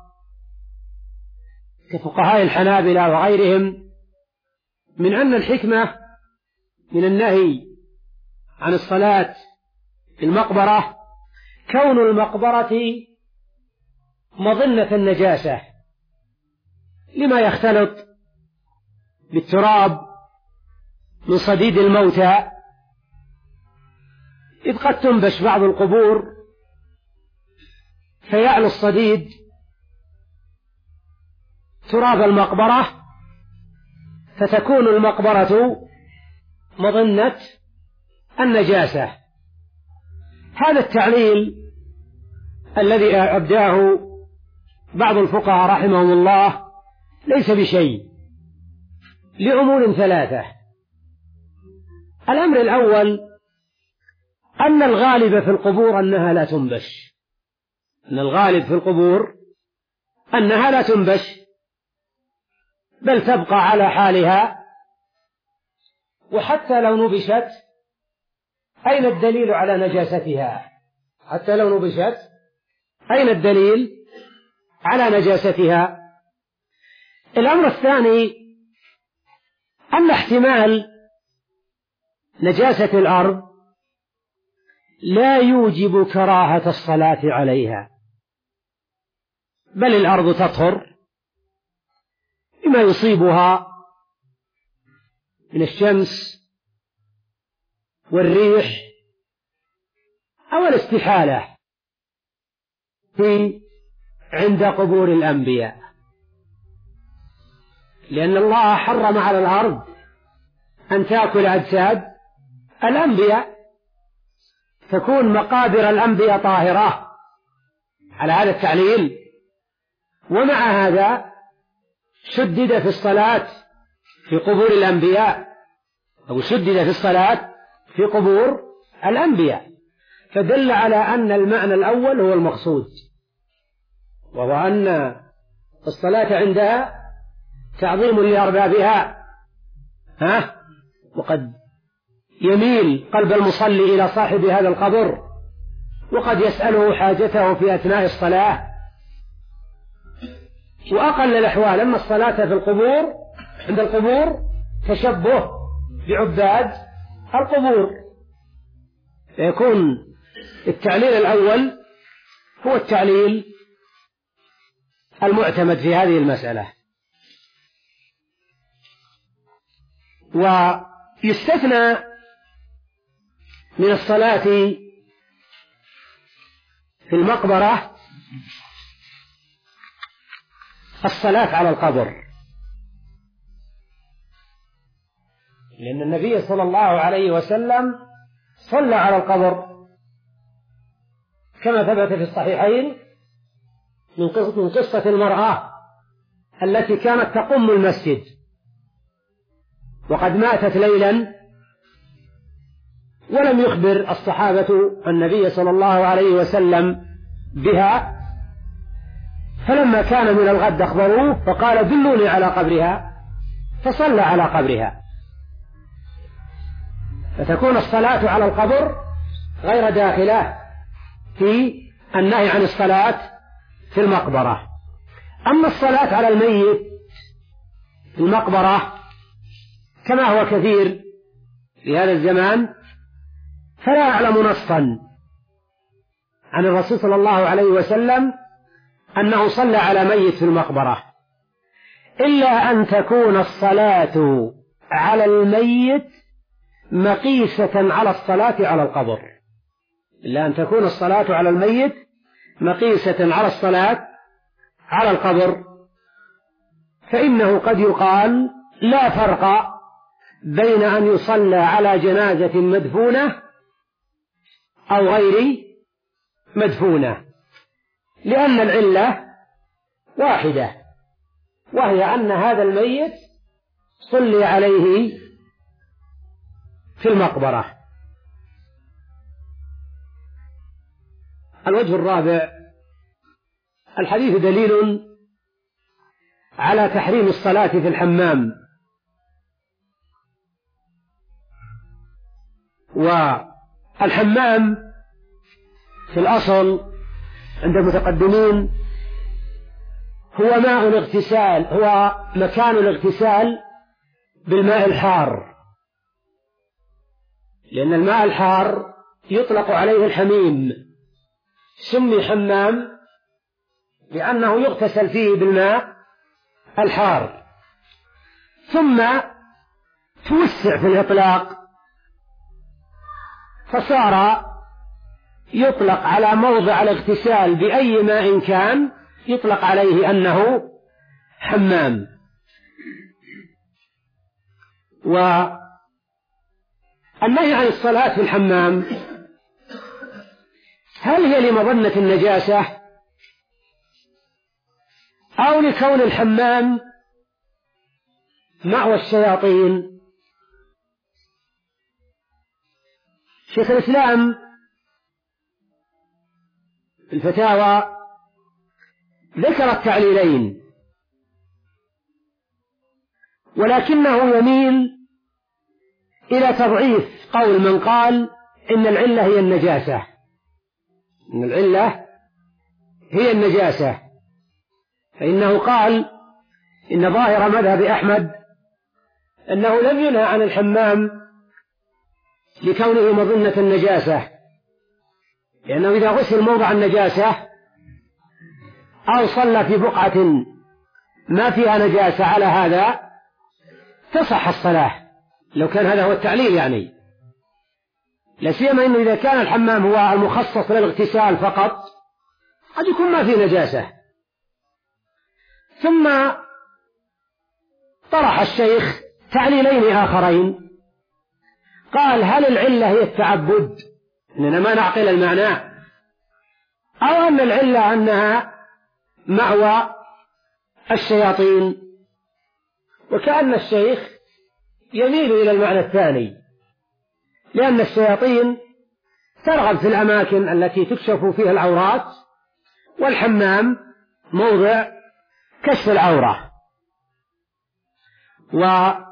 كفقهاء الحنابلة وغيرهم من أن الحكمة من النهي عن الصلاة في المقبرة كون المقبرة مظنة النجاسة لما يختلط بالتراب من صديد الموتى، إذ قد تنبش بعض القبور فيعلو الصديد تراب المقبرة فتكون المقبرة مظنة النجاسة. هذا التعليل الذي أبداه بعض الفقهاء رحمهم الله ليس بشيء لأمور ثلاثة. الأمر الأول أن الغالب في القبور أنها لا تنبش، أن الغالب في القبور أنها لا تنبش بل تبقى على حالها، وحتى لو نبشت أين الدليل على نجاستها؟ حتى لو نبشت أين الدليل على نجاستها؟ الأمر الثاني أن احتمال نجاسة الأرض لا يوجب كراهة الصلاة عليها، بل الأرض تطهر بما يصيبها من الشمس والريح أو الاستحالة في عند قبور الأنبياء، لأن الله حرم على الأرض أن تأكل أجساد الأنبياء، تكون مقابر الأنبياء طاهرة على هذا التعليل. ومع هذا شدد في الصلاة في قبور الأنبياء، أو شدد في الصلاة في قبور الأنبياء، فدل على أن المعنى الأول هو المقصود، وهو أن الصلاة عندها تعظيم لأربابها، ها وقد يميل قلب المصلي إلى صاحب هذا القبر، وقد يسأله حاجته في أثناء الصلاة. وأقل الأحوال أن الصلاة في القبور عند القبور تشبه بعباد القبور، فيكون التعليل الأول هو التعليل المعتمد في هذه المسألة. ويستثنى من الصلاة في المقبرة الصلاة على القبر، لأن النبي صلى الله عليه وسلم صلى على القبر كما ثبت في الصحيحين من قصة المرأة التي كانت تقم المسجد وقد ماتت ليلا، ولم يخبر الصحابة النبي صلى الله عليه وسلم بها، فلما كان من الغد أخبروه فقال دلوني على قبرها، فصلى على قبرها. فتكون الصلاة على القبر غير داخلة في النهي عن الصلاة في المقبرة. أما الصلاة على الميت في المقبرة كما هو كثير في هذا الزمان، فلا أعلم نصا عن الرسول صلى الله عليه وسلم أنه صلى على ميت في المقبرة، إلا أن تكون الصلاة على الميت مقيسة على الصلاة على القبر، إلا أن تكون الصلاة على الميت مقيسة على الصلاة على القبر، فإنه قد يقال لا فرق بين أن يصلى على جنازة مدفونة أو غير مدفونة، لأن العلة واحدة، وهي أن هذا الميت صلي عليه في المقبرة. الوجه الرابع: الحديث دليل على تحريم الصلاة في الحمام، والحمام في الأصل عند المتقدمين هو ماء الاغتسال، هو مكان الاغتسال بالماء الحار، لأن الماء الحار يطلق عليه الحميم، سمي حمام لأنه يغتسل فيه بالماء الحار، ثم توسع في الإطلاق فصار يطلق على موضع الاغتسال بأي ماء كان يطلق عليه أنه حمام. والنهي عن الصلاة في الحمام هل هي لمظنة النجاسة أو لكون الحمام مأوى الشياطين؟ شيخ الإسلام في الفتاوى ذكر التعليلين، ولكنه يميل إلى تضعيف قول من قال إن العلة هي النجاسة، إن العلة هي النجاسة، فإنه قال إن ظاهر مذهب أحمد أنه لم ينهى عن الحمام لكونه مظنة النجاسة، لأنه إذا غسل موضع النجاسة أو صلى في بقعة ما فيها نجاسة على هذا تصح الصلاة، لو كان هذا هو التعليل يعني، لا سيما إنه إذا كان الحمام هو المخصص للاغتسال فقط قد يكون ما فيه نجاسة. ثم طرح الشيخ تعليلين آخرين، قال هل العلة هي التعبد إننا ما نعقل المعنى، أو أن العلة أنها مأوى الشياطين؟ وكأن الشيخ يميل إلى المعنى الثاني، لأن الشياطين ترغب في الأماكن التي تكشف فيها العورات، والحمام موضع كشف العورة. وإذا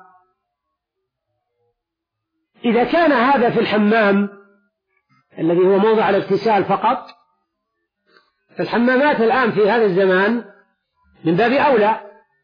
كان هذا في الحمام الذي هو موضع الاغتسال فقط، فالحمامات الآن في هذا الزمان من باب أولى،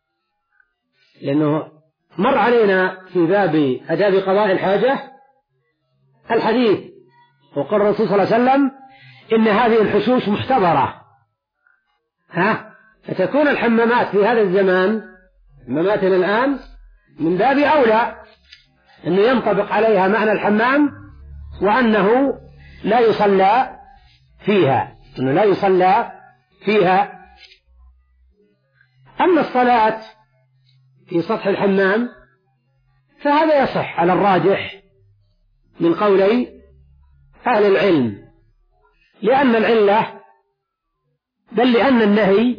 لأنه مر علينا في باب أداب قضاء الحاجة الحديث وقال الرسول صلى الله عليه وسلم إن هذه الحشوش محتضرة، ها فتكون الحمامات في هذا الزمان حماماتنا الآن من باب أولى أنه ينطبق عليها معنى الحمام، وأنه لا يصلى فيها، أنه لا يصلى فيها. أما الصلاة في سطح الحمام فهذا يصح على الراجح من قولي أهل العلم، لأن العلة بل لأن النهي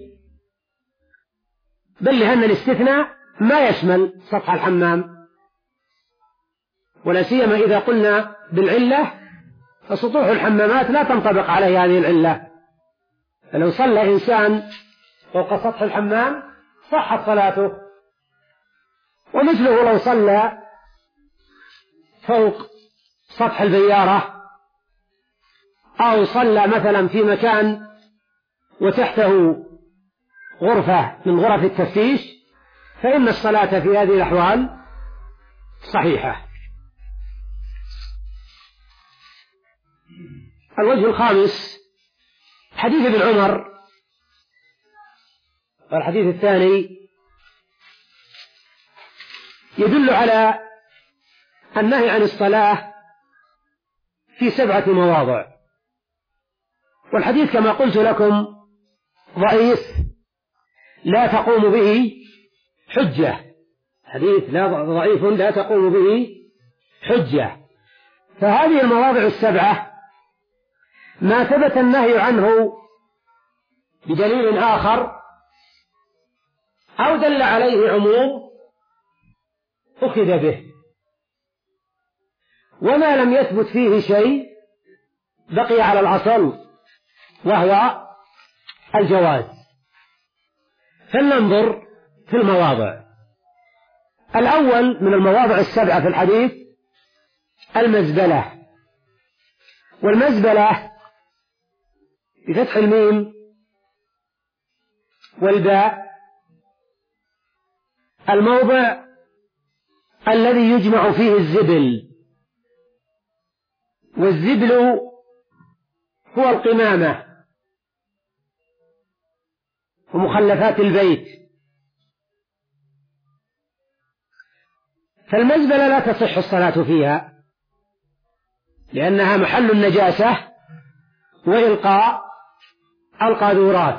بل لأن الاستثناء ما يشمل سطح الحمام، ولا سيما إذا قلنا بالعلة فسطوح الحمامات لا تنطبق عليه هذه العلة، فلو صلى إنسان فوق سطح الحمام صحت صلاته، ومثله لو صلى فوق سطح البيارة أو صلى مثلا في مكان وتحته غرفة من غرف التفتيش، فإن الصلاة في هذه الأحوال صحيحة. الوجه الخامس حديث ابن عمر، والحديث الثاني يدل على النهي عن الصلاة في سبعة مواضع، والحديث كما قلت لكم ضعيف لا تقوم به حجة، حديث لا ضعيف لا تقوم به حجة. فهذه المواضع السبعة ما ثبت النهي عنه بدليل آخر أو دل عليه عموم أخذ به، وما لم يثبت فيه شيء بقي على الأصل وهو الجواز. فلننظر في المواضع. الأول من المواضع السبعة في الحديث المزبلة، والمزبلة بفتح الميم والباء الموضع الذي يجمع فيه الزبل، والزبل هو القمامة ومخلفات البيت. فالمزبلة لا تصح الصلاة فيها لأنها محل النجاسة وإلقاء القاذورات.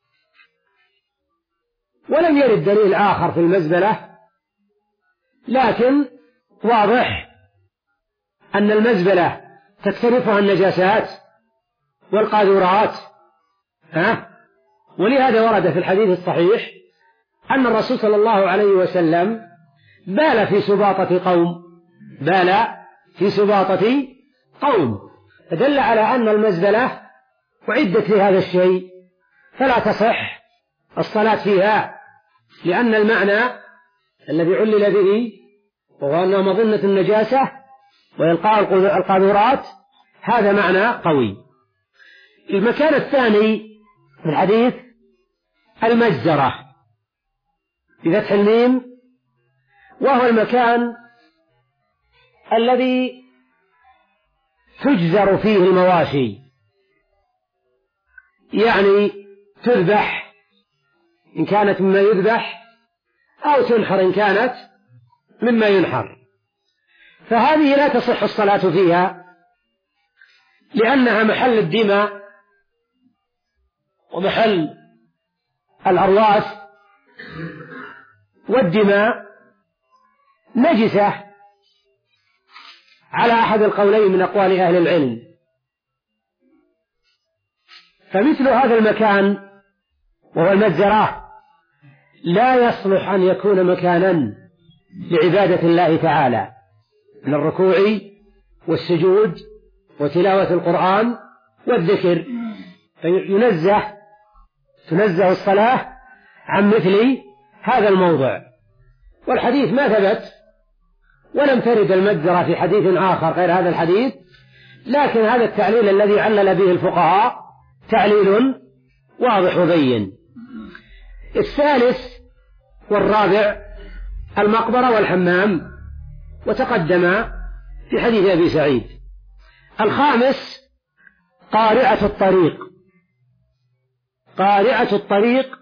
ولم يرد دليل آخر في المزبلة، لكن واضح أن المزبلة تكترثها النجاسات والقاذورات، ها؟ ولهذا ورد في الحديث الصحيح أن الرسول صلى الله عليه وسلم بال في سباطة قوم بال في سباطة قوم فدل على أن المزبلة أعدت لهذا الشيء، فلا تصح الصلاة فيها، لأن المعنى الذي علل به وهو أنه مظنة النجاسة وإلقاء القاذورات هذا معنى قوي. المكان الثاني في الحديث المجزرة بفتح الميم، وهو المكان الذي تجزر فيه المواشي، يعني تذبح إن كانت مما يذبح أو تنحر إن كانت مما ينحر، فهذه لا تصح الصلاة فيها لأنها محل الدماء ومحل الأرواث، والدماء نجسة على أحد القولين من أقوال أهل العلم. فمثل هذا المكان وهو المجزرة لا يصلح أن يكون مكانا لعبادة الله تعالى من الركوع والسجود وتلاوة القرآن والذكر، فينزه تنزه الصلاة عن مثل هذا الموضع. والحديث ما ثبت ولم ترد المجزرة في حديث آخر غير هذا الحديث، لكن هذا التعليل الذي علل به الفقهاء تعليل واضح وبين. الثالث والرابع المقبرة والحمام، وتقدم في حديث أبي سعيد. الخامس قارعة الطريق. قارعة الطريق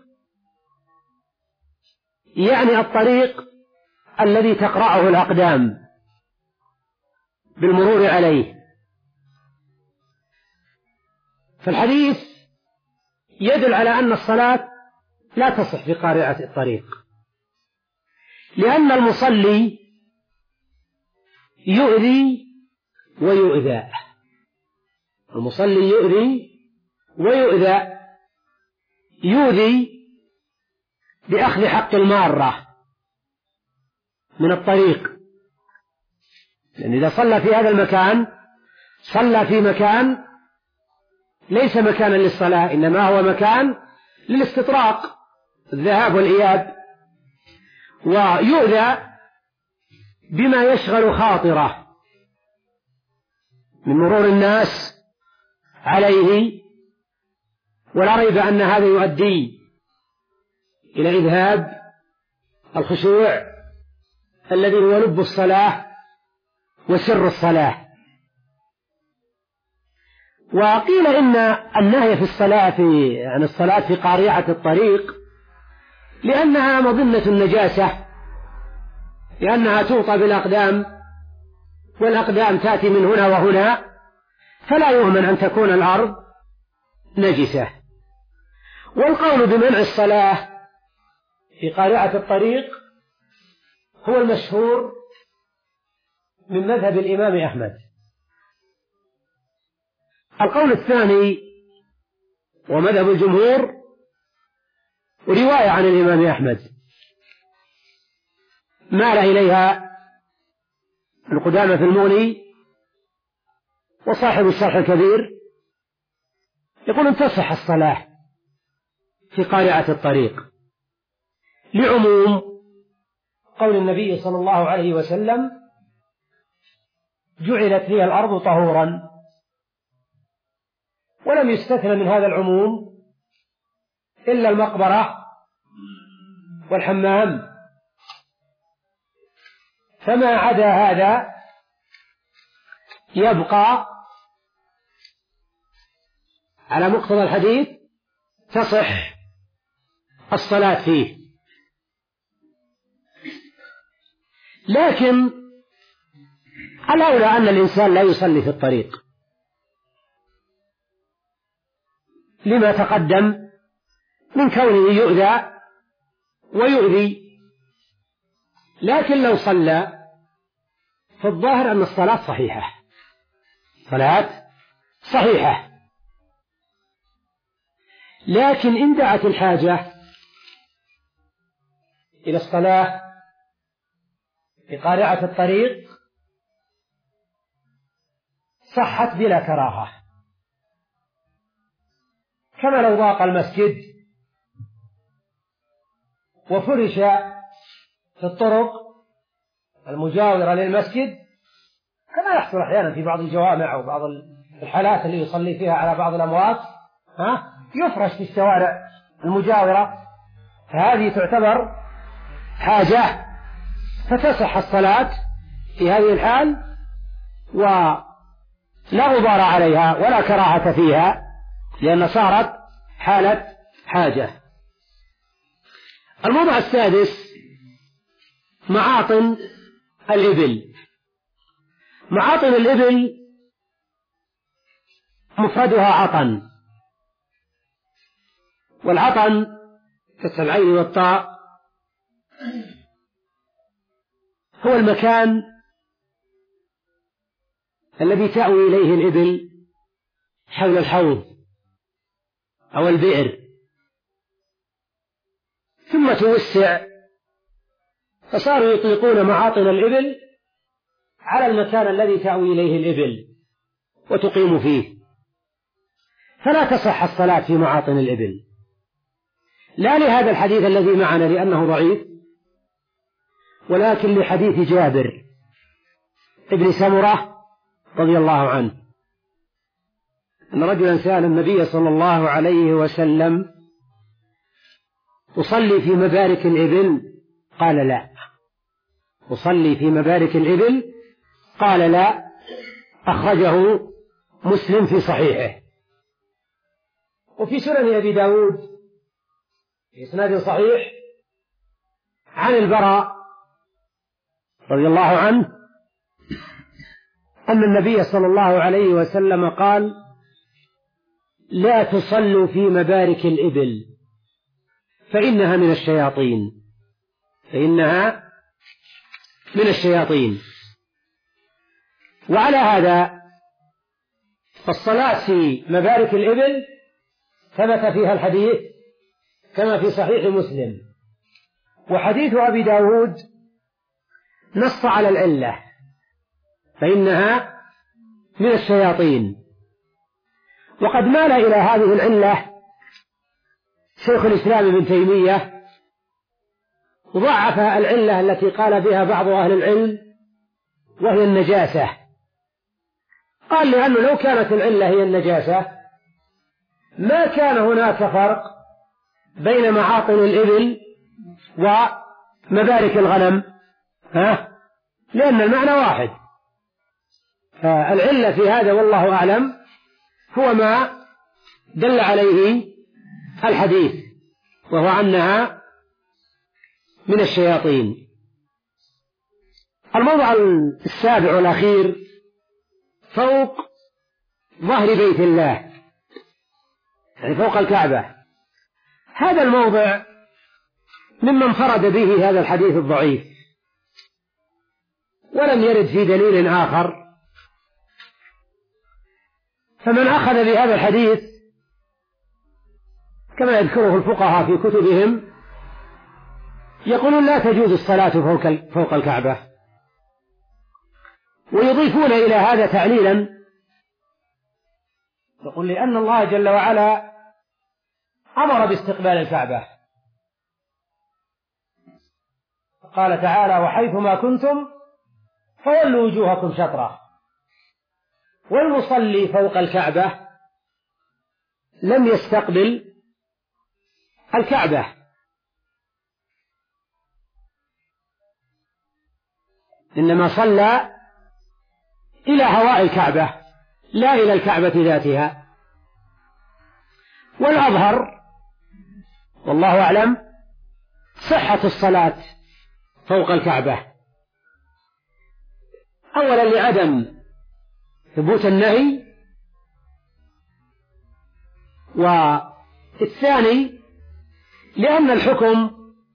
يعني الطريق الذي تقرعه الأقدام بالمرور عليه. فالحديث يدل على أن الصلاة لا تصح في قارعة الطريق، لأن المصلي يؤذي ويؤذى. المصلي يؤذي ويؤذى، يؤذي بأخذ حق المارة من الطريق، لأن إذا صلى في هذا المكان صلى في مكان ليس مكانا للصلاة، إنما هو مكان للاستطراق الذهاب والإياب، ويؤذى بما يشغل خاطره من مرور الناس عليه، ولا ريب أن هذا يؤدي إلى إذهاب الخشوع الذي هو لب الصلاة وسر الصلاة. وقيل إن النهي في الصلاة في عن الصلاة في قارعة الطريق لأنها مظنة النجاسة، لأنها توطى بالأقدام، والأقدام تأتي من هنا وهنا، فلا يؤمن أن تكون الأرض نجسة. والقول بمنع الصلاة في قارعة الطريق هو المشهور من مذهب الإمام أحمد. القول الثاني ومذهب الجمهور ورواية عن الإمام أحمد مال إليها القدامى في المغني وصاحب الشرح الكبير، يقول أن تصح الصلاة في قارعة الطريق لعموم قول النبي صلى الله عليه وسلم: جعلت لي الأرض طهورا ولم يستثنى من هذا العموم إلا المقبرة والحمام، فما عدا هذا يبقى على مقتضى الحديث تصح الصلاة فيه. لكن الأولى أن الإنسان لا يصلي في الطريق لما تقدم من كونه يؤذى ويؤذي، لكن لو صلى فالظاهر أن الصلاة صحيحة، صلاة صحيحة. لكن إن دعت الحاجة إلى الصلاة في قارعة الطريق صحت بلا كراهة، كما لو ضاق المسجد وفرش في الطرق المجاورة للمسجد، كما يحصل أحيانا في بعض الجوامع أو بعض الحالات اللي يصلي فيها على بعض الأموات، ها يفرش في الشوارع المجاورة، فهذه تعتبر حاجة فتصح الصلاة في هذه الحال ولا غبار عليها ولا كراهة فيها، لأن صارت حالة حاجة. الموضع السادس معاطن الإبل. معاطن الإبل مفردها عطن، والعطن كسر العين والطاء هو المكان الذي تأوي إليه الإبل حول الحوض أو البئر، ثم توسع فصاروا يطلقون معاطن الإبل على المكان الذي تأوي إليه الإبل وتقيم فيه، فلا تصح الصلاة في معاطن الإبل، لا لهذا الحديث الذي معنا لأنه ضعيف، ولكن لحديث جابر ابن سمرة رضي الله عنه أن رجلا سأل النبي صلى الله عليه وسلم: أصلي في مبارك الإبل؟ قال: لا. أصلي في مبارك الإبل؟ قال: لا. أخرجه مسلم في صحيحه. وفي سنن أبي داود في إسناد صحيح عن البراء رضي الله عنه أن النبي صلى الله عليه وسلم قال: لا تصلوا في مبارك الإبل فإنها من الشياطين، فإنها من الشياطين. وعلى هذا فالصلاة في مبارك الإبل ثبت فيها الحديث كما في صحيح مسلم، وحديث أبي داود نص على العلة فإنها من الشياطين. وقد مال إلى هذه العلة شيخ الإسلام ابن تيمية، وضعف العلة التي قال بها بعض أهل العلم وهي النجاسة. قال لأنه لو كانت العلة هي النجاسة ما كان هناك فرق بين معاطن الإبل ومبارك الغنم، ها؟ لأن المعنى واحد. فالعلة في هذا والله أعلم هو ما دل عليه الحديث، وهو أنها من الشياطين. الموضع السابع والأخير فوق ظهر بيت الله، يعني فوق الكعبة. هذا الموضع مما انفرد به هذا الحديث الضعيف، ولم يرد في دليل آخر، فمن أخذ بهذا الحديث كما يذكره الفقهاء في كتبهم يقولون لا تجوز الصلاة فوق فوق الكعبة، ويضيفون إلى هذا تعليلا، يقول لأن الله جل وعلا أمر باستقبال الكعبة، قال تعالى: وحيثما كنتم فولوا وجوهكم شطرة. والمصلي فوق الكعبة لم يستقبل الكعبة، إنما صلى إلى هواء الكعبة لا إلى الكعبة ذاتها. والأظهر والله أعلم صحة الصلاة فوق الكعبة، أولا لعدم ثبوت النهي، والثاني لأن الحكم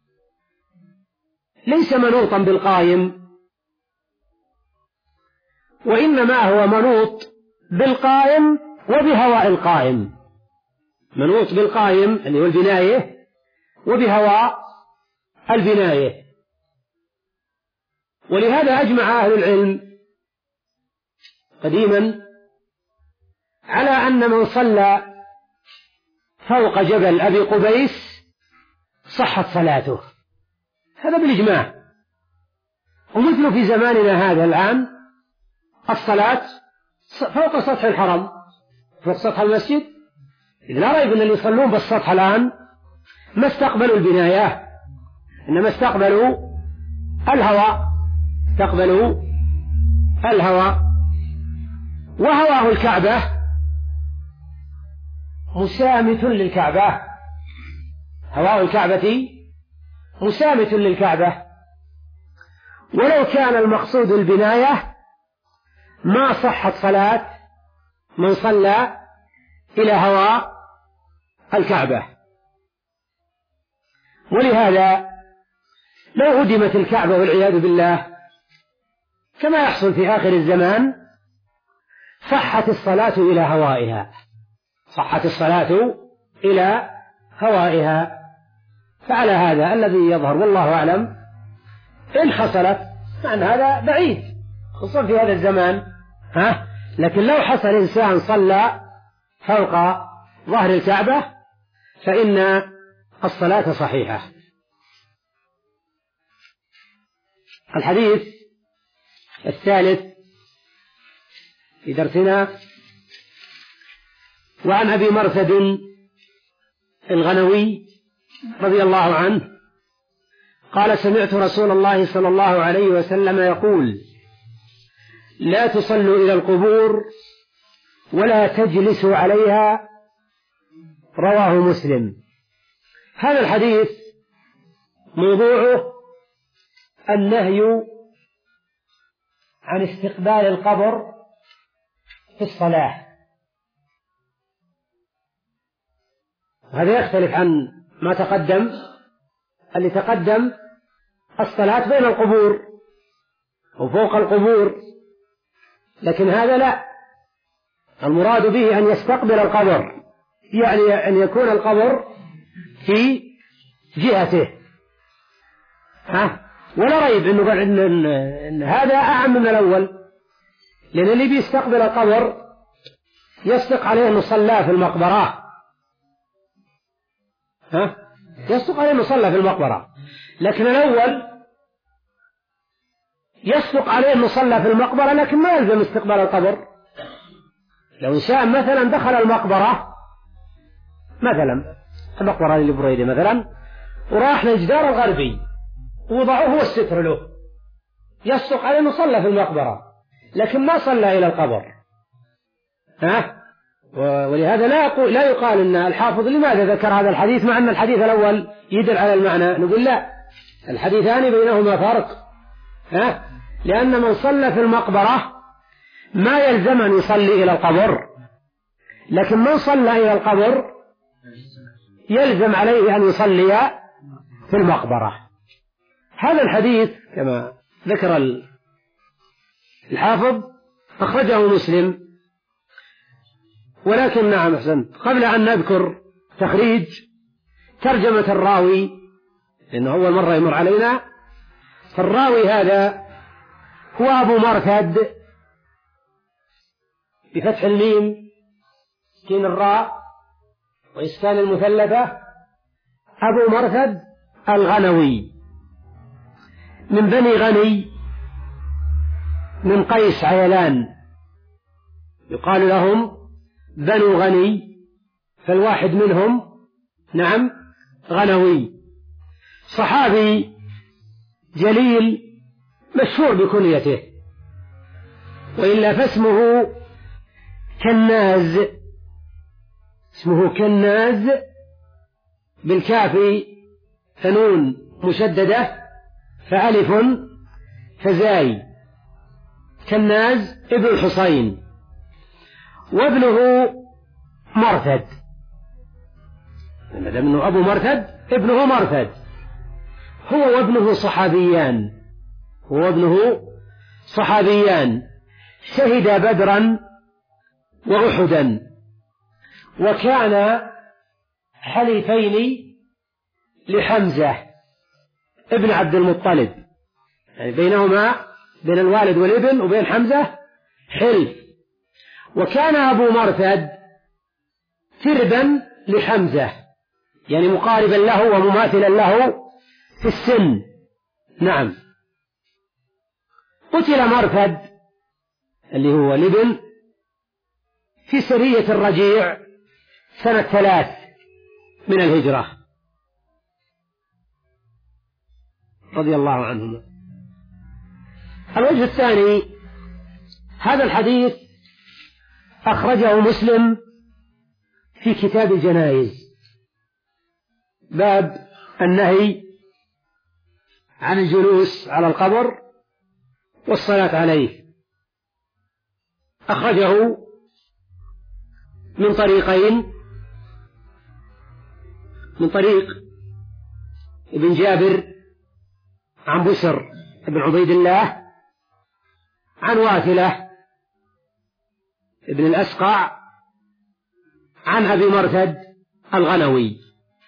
ليس منوطا بالقائم، وإنما هو منوط بالقائم وبهواء القائم، منوط بالقائم اللي هو البناية وبهواء البناية. ولهذا أجمع أهل العلم قديما على أن من صلى فوق جبل أبي قبيس صحت صلاته، هذا بالإجماع. ومثل في زماننا هذا الآن الصلاة فوق سطح الحرم، فوق سطح المسجد، إذ لا ريب أن اللي يصلون بالسطح الآن ما استقبلوا البناية، إنما استقبلوا الهواء، استقبلوا الهواء. وهواه الكعبة مسامت للكعبة، هواء الكعبة مسامت للكعبة، ولو كان المقصود البناية ما صحت صلاة من صلى إلى هواء الكعبة. ولهذا لو هدمت الكعبة والعياذ بالله كما يحصل في آخر الزمان صحت الصلاة إلى هوائها، صحت الصلاة إلى هوائها. فعلى هذا الذي يظهر والله أعلم إن حصلت، عن هذا بعيد خصوصا في هذا الزمان، ها؟ لكن لو حصل إنسان صلى فوق ظهر الكعبة فإن الصلاة صحيحة. الحديث الثالث في درسنا وعن أبي مرثد الغنوي رضي الله عنه قال: سمعت رسول الله صلى الله عليه وسلم يقول: لا تصلوا إلى القبور ولا تجلسوا عليها، رواه مسلم. هذا الحديث موضوعه النهي عن استقبال القبر في الصلاة. هذا يختلف عن ما تقدم، اللي تقدم الصلاة بين القبور وفوق القبور، لكن هذا لا، المراد به أن يستقبل القبر، يعني أن يكون القبر في جهته، ها؟ ولا ريب إنه إن, إن, إن هذا أعم من الأول، لأن اللي بيستقبل القبر يصدق عليه أنه صلى في المقبرة، ها؟ يصدق عليه أنه صلى في المقبرة، لكن الأول يصدق عليه أنه صلى في المقبرة لكن ما يلزم استقبال القبر. لو إنسان مثلا دخل المقبرة، مثلا المقبرة اللي بريدة مثلا، وراح للجدار الغربي ووضعوه هو الستر له، يصدق عليه أنه صلى في المقبرة لكن ما صلى إلى القبر، ها؟ ولهذا لا يقول لا يقال أن الحافظ لماذا ذكر هذا الحديث مع أن الحديث الأول يدل على المعنى، نقول لا، الحديثان بينهما فرق، ها؟ لأن من صلى في المقبرة ما يلزم أن يصلي إلى القبر، لكن من صلى إلى القبر يلزم عليه أن يصلي في المقبرة. هذا الحديث كما ذكر الحافظ أخرجه مسلم، ولكن نعم أحسنت، قبل أن نذكر تخريج ترجمة الراوي لأنه أول مرة يمر علينا، فالراوي هذا هو أبو مرثد بفتح الميم سكين الراء وإسكان المثلثة، أبو مرثد الغنوي من بني غني من قيس عيلان، يقال لهم بنو غني فالواحد منهم نعم غنوي، صحابي جليل مشهور بكنيته، وإلا فاسمه كناز، اسمه كناز بالكاف فنون مشددة فألف فزاي، كناز ابن الحصين، وابنه مرثد، ابنه أبو مرثد ابنه مرثد، هو وابنه صحابيان، هو وابنه صحابيان شهدا بدرا وأحدا، وكان حليفين لحمزة ابن عبد المطلب، يعني بينهما بين الوالد والابن وبين حمزة حلف، وكان أبو مرثد تربا لحمزة، يعني مقاربا له ومماثلا له في السن. نعم. قتل مرثد اللي هو الابن في سرية الرجيع سنة ثلاث من الهجرة رضي الله عنهما. الوجه الثاني، هذا الحديث أخرجه مسلم في كتاب الجنائز، باب النهي عن الجلوس على القبر والصلاة عليه، أخرجه من طريقين، من طريق ابن جابر عن بسر ابن عبيد الله عن واثلة ابن الأسقع عن أبي مرثد الغنوي،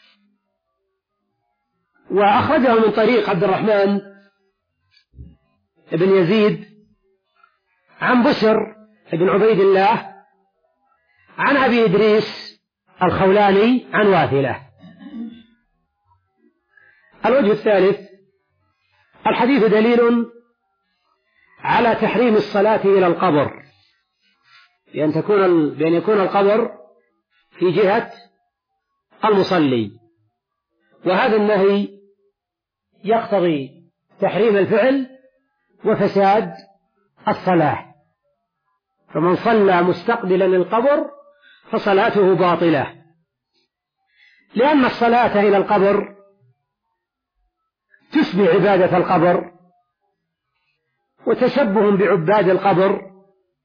وأخرجه من طريق عبد الرحمن ابن يزيد عن بسر ابن عبيد الله عن أبي إدريس الخولاني عن واثلة. الوجه الثالث، الحديث دليل على تحريم الصلاة إلى القبر، بأن تكون بأن يكون القبر في جهة المصلي، وهذا النهي يقتضي تحريم الفعل وفساد الصلاة، فمن صلى مستقبلا للقبر فصلاته باطلة، لأن الصلاة إلى القبر تشبه عبادة القبر وتشبه بعباد القبر،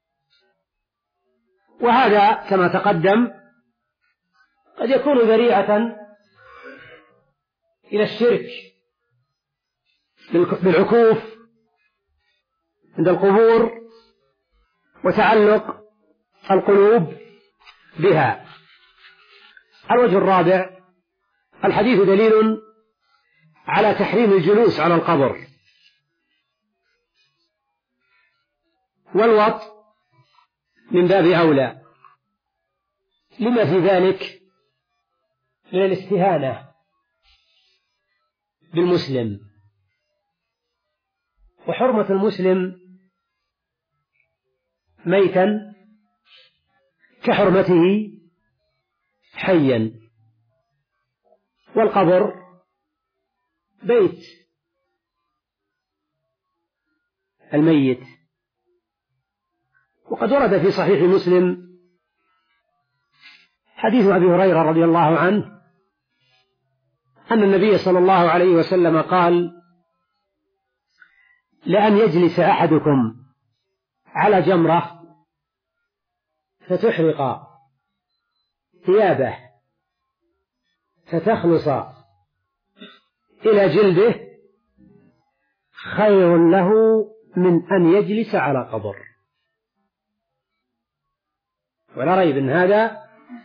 وهذا كما تقدم قد يكون ذريعة إلى الشرك بالعكوف عند القبور وتعلق القلوب بها. الوجه الرابع، الحديث دليل على تحريم الجلوس على القبر، والوط من باب أولى، لما في ذلك من الاستهانة بالمسلم، وحرمة المسلم ميتا كحرمته حيا، والقبر بيت الميت. وقد ورد في صحيح مسلم حديث أبي هريرة رضي الله عنه أن النبي صلى الله عليه وسلم قال: لأن يجلس أحدكم على جمرة فتحرق ثيابه فتخلص إلى جلده خير له من أن يجلس على قبر. ولا ريب أن هذا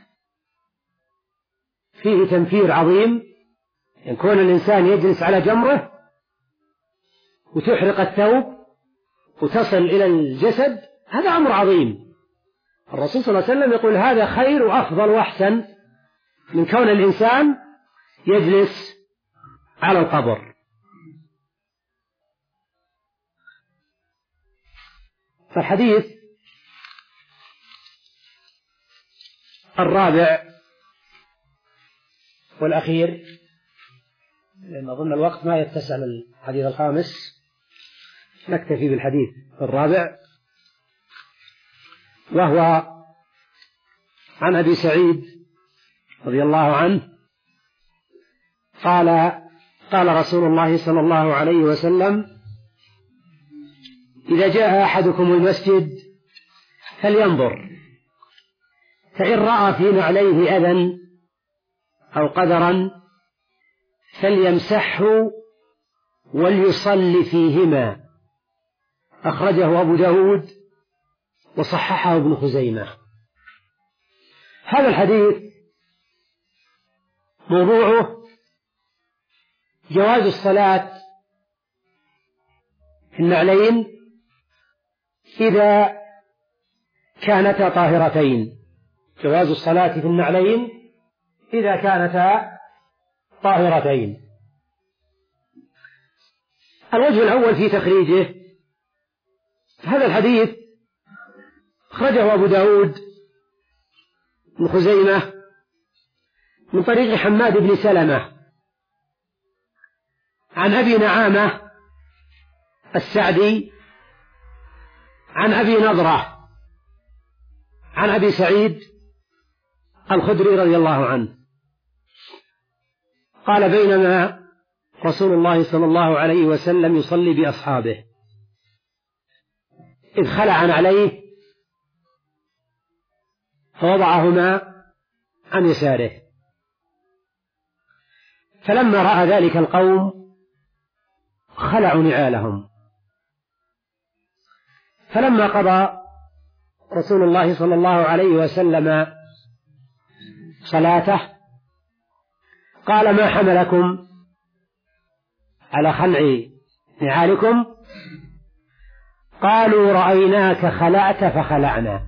فيه تنفير عظيم، إن كون الإنسان يجلس على جمره وتحرق الثوب وتصل إلى الجسد، هذا أمر عظيم. الرسول صلى الله عليه وسلم يقول هذا خير وأفضل وأحسن من كون الإنسان يجلس على القبر. فالحديث الرابع والأخير، لأن أظن الوقت ما يتسع للحديث الخامس، نكتفي بالحديث الرابع، وهو عن أبي سعيد رضي الله عنه قال قال رسول الله صلى الله عليه وسلم: إذا جاء أحدكم المسجد فلينظر، فإن رأى في نعليه أذى أو قدرا فليمسحه وليصلي فيهما. أخرجه أبو داود وصححه ابن خزيمة. هذا الحديث موضوعه جواز الصلاة في النعلين إذا كانتا طاهرتين، جواز الصلاة في النعلين إذا كانتا طاهرتين. الوجه الأول في تخريجه: هذا الحديث أخرجه أبو داود بن خزيمة من طريق حماد بن سلمة عن أبي نعامة السعدي عن أبي نضرة عن أبي سعيد الخدري رضي الله عنه قال: بينما رسول الله صلى الله عليه وسلم يصلي بأصحابه إذ خلع عليه فوضعهما عن يساره، فلما رأى ذلك القوم خلعوا نعالهم، فلما قضى رسول الله صلى الله عليه وسلم صلاته قال: ما حملكم على خلع نعالكم؟ قالوا: رأيناك خلعت فخلعنا.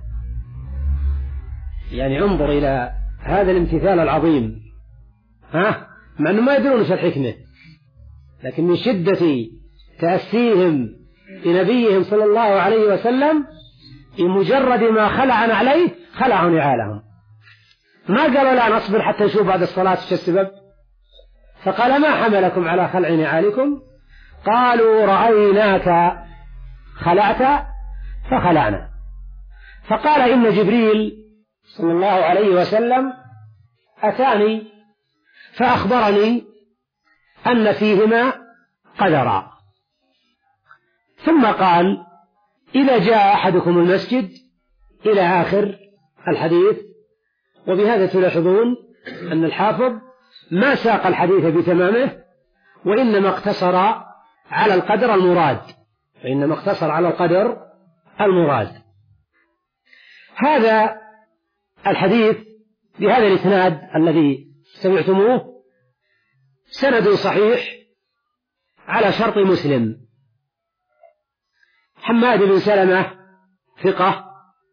يعني انظر إلى هذا الامتثال العظيم، ها، مع أنه ما يدرون ايش الحكمة، لكن من شدة تأسيهم لنبيهم صلى الله عليه وسلم بمجرد ما خلع عليه خلعوا نعالهم، ما قالوا لا نصبر حتى نشوف بعد الصلاة ايش السبب. فقال: ما حملكم على خلع نعالكم؟ قالوا: رأيناك خلعت فخلعنا. فقال: إن جبريل صلى الله عليه وسلم أتاني فأخبرني أن فيهما قدرا. ثم قال: إذا جاء أحدكم المسجد إلى آخر الحديث. وبهذا تلاحظون أن الحافظ ما ساق الحديث بتمامه، وإنما اقتصر على القدر المراد، وإنما اقتصر على القدر المراد. هذا الحديث بهذا الإسناد الذي سمعتموه سند صحيح على شرط مسلم. حماد بن سلمة ثقة،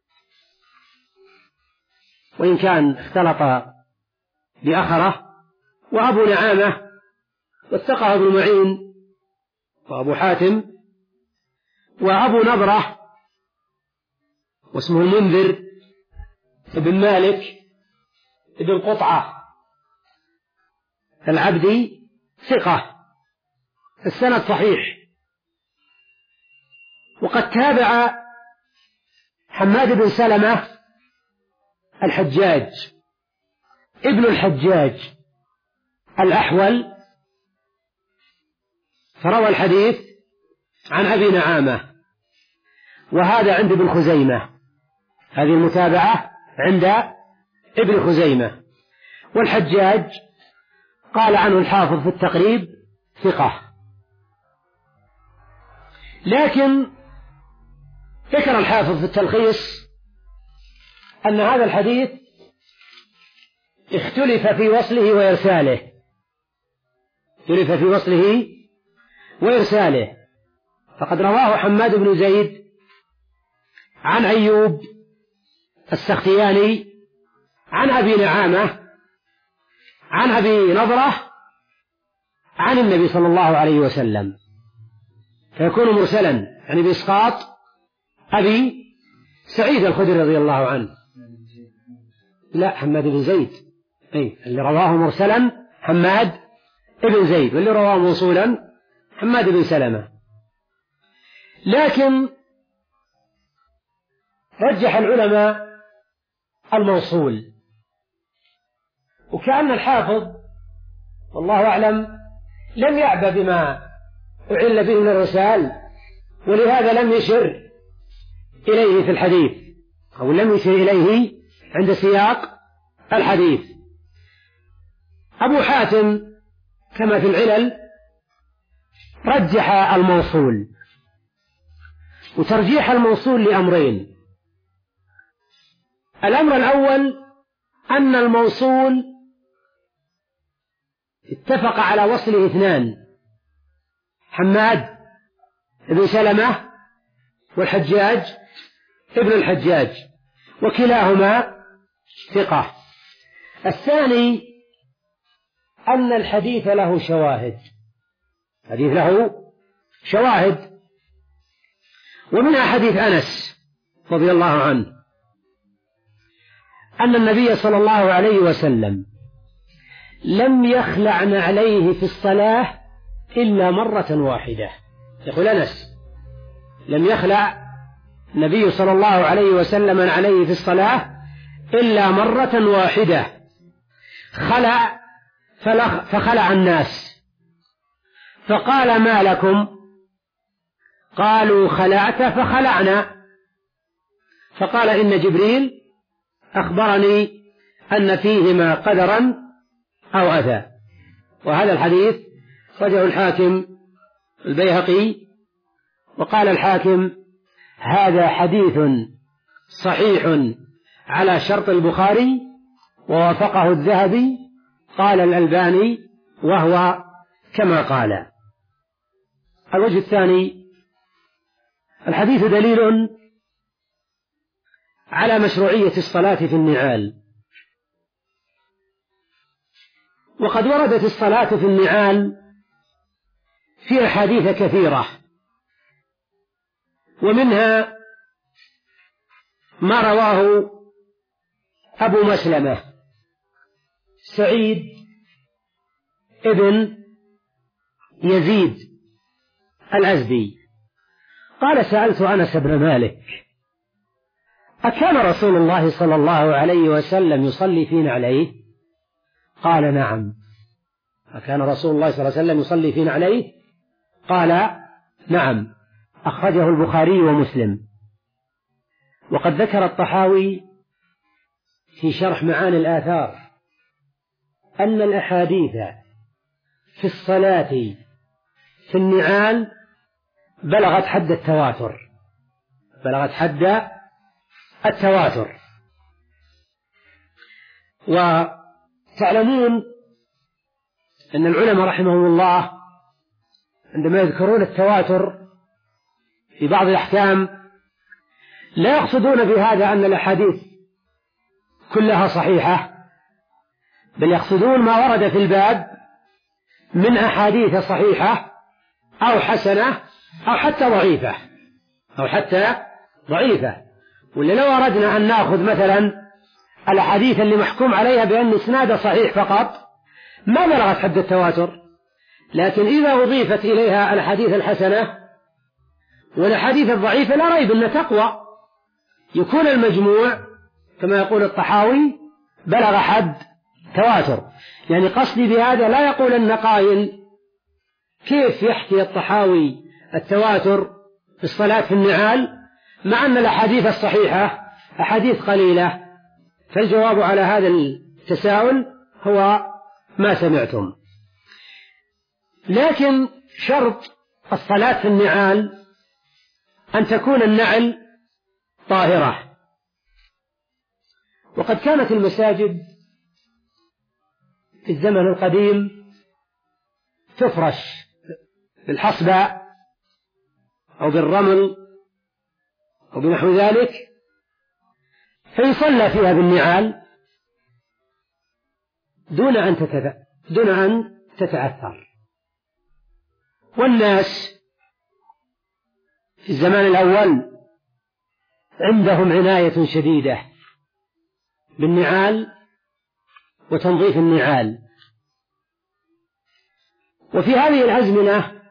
وإن كان اختلط بأخره، وأبو نعامة واتقى ابن معين وأبو حاتم، وأبو نضرة واسمه المنذر ابن مالك ابن قطعة العبدي ثقة. السند صحيح. وقد تابع حماد بن سلمة الحجاج ابن الحجاج الأحول، فروى الحديث عن أبي نعامة، وهذا عند ابن خزيمة، هذه المتابعة عند ابن خزيمة. والحجاج قال عنه الحافظ في التقريب ثقة، لكن ذكر الحافظ في التلخيص أن هذا الحديث اختلف في وصله وإرساله، اختلف في وصله وإرساله. فقد رواه حماد بن زيد عن أيوب السختياني عن أبي نعامة عن أبي نضرة عن النبي صلى الله عليه وسلم، فيكون مرسلا يعني بإسقاط أبي سعيد الخدري رضي الله عنه. لا، حماد بن زيد أي اللي رواه مرسلا حماد بن زيد، واللي رواه موصولا حماد بن سلمة. لكن رجح العلماء الموصول، وكأن الحافظ والله أعلم لم يعبأ بما أعل به من الرسال، ولهذا لم يشر إليه في الحديث، أو لم يشر إليه عند سياق الحديث. أبو حاتم كما في العلل رجح الموصول، وترجيح الموصول لأمرين: الأمر الأول أن الموصول اتفق على وصله اثنان، حماد بن سلمة والحجاج ابن الحجاج، وكلاهما ثقة. الثاني أن الحديث له شواهد، حديث له شواهد، ومنها حديث أنس رضي الله عنه أن النبي صلى الله عليه وسلم لم يخلع نعليه في الصلاة إلا مرة واحدة. يقول أنس: لم يخلع النبي صلى الله عليه وسلم نعليه في الصلاة إلا مرة واحدة، خلع فخلع الناس، فقال: ما لكم؟ قالوا: خلعت فخلعنا. فقال: إن جبريل أخبرني أن فيهما قدرا أو أذى. وهذا الحديث رجعه الحاكم البيهقي، وقال الحاكم: هذا حديث صحيح على شرط البخاري، ووافقه الذهبي. قال الألباني: وهو كما قال. الوجه الثاني: الحديث دليل على مشروعية الصلاة في النعال، وقد وردت الصلاة في النعال في أحاديث كثيرة، ومنها ما رواه أبو مسلمة سعيد ابن يزيد الأزدي قال: سألت أنس بن مالك: أكان رسول الله صلى الله عليه وسلم يصلي فينا عليه؟ قال: نعم. أكان رسول الله صلى الله عليه وسلم يصلي فينا عليه؟ قال: نعم. أخرجه البخاري ومسلم. وقد ذكر الطحاوي في شرح معاني الآثار أن الأحاديث في الصلاة في النعال بلغت حد التواتر، بلغت حد التواتر. وتعلمون أن العلماء رحمهم الله عندما يذكرون التواتر في بعض الأحكام لا يقصدون بهذا أن الأحاديث كلها صحيحة، بل يقصدون ما ورد في الباب من أحاديث صحيحة أو حسنة أو حتى ضعيفة أو حتى ضعيفة. واللي لو أردنا أن نأخذ مثلا الأحاديث اللي محكوم عليها بأن إسناد صحيح فقط ما بلغت حد التواتر، لكن إذا أضيفت إليها الأحاديث الحسنة والأحاديث الضعيفة لا ريب أن تقوى، يكون المجموع كما يقول الطحاوي بلغ حد تواتر. يعني قصدي بهذا لا يقول أن قائل: كيف يحكي الطحاوي التواتر في الصلاة في النعال مع أن الأحاديث الصحيحة أحاديث قليلة؟ فالجواب على هذا التساؤل هو ما سمعتم. لكن شرط الصلاة في النعال أن تكون النعل طاهرة. وقد كانت المساجد في الزمن القديم تفرش بالحصبة أو بالرمل أو بنحو ذلك، فيصلى فيها بالنعال دون أن تتذ... دون أن تتأثر. والناس في الزمان الأول عندهم عناية شديدة بالنعال وتنظيف النعال، وفي هذه الأزمنة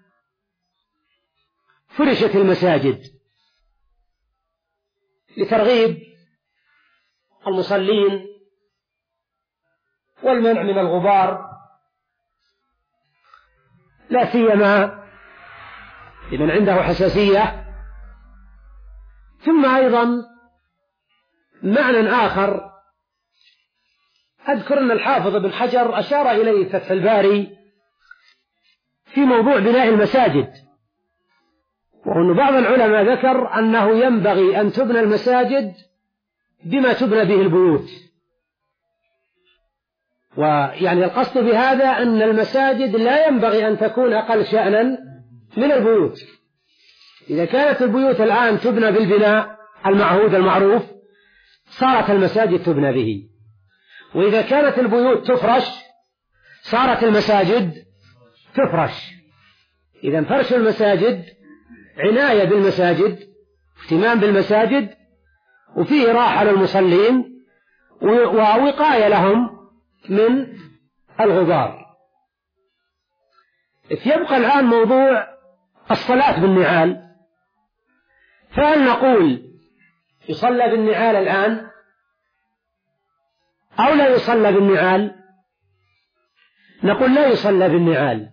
فرشت المساجد لترغيب المصلين والمنع من الغبار، لا سيما لمن عنده حساسية. ثم أيضا معنى آخر أذكر أن الحافظ ابن حجر أشار إليه في فتح الباري في موضوع بناء المساجد، وأن بعض العلماء ذكر أنه ينبغي أن تبنى المساجد بما تبنى به البيوت، ويعني القصد بهذا أن المساجد لا ينبغي أن تكون أقل شأنا من البيوت. إذا كانت البيوت الآن تبنى بالبناء المعهود المعروف صارت المساجد تبنى به، وإذا كانت البيوت تفرش صارت المساجد تفرش. إذا فرش المساجد عناية بالمساجد، اهتمام بالمساجد، وفيه راحة للمصلين ووقاية لهم من الغبار. يبقى الآن موضوع الصلاة بالنعال، فهل نقول يصلى بالنعال الآن أو لا يصلى بالنعال؟ نقول لا يصلى بالنعال،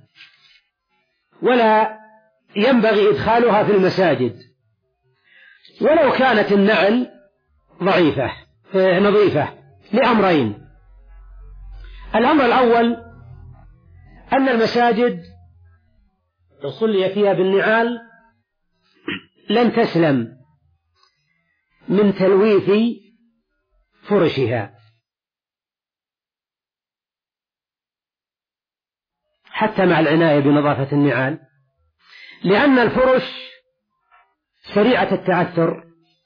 ولا ينبغي إدخالها في المساجد ولو كانت النعل ضعيفة نظيفة، لأمرين. الأمر الأول أن المساجد لو صلي فيها بالنعال لن تسلم من تلويث فرشها حتى مع العناية بنظافة النعال، لأن الفرش سريعة التعثر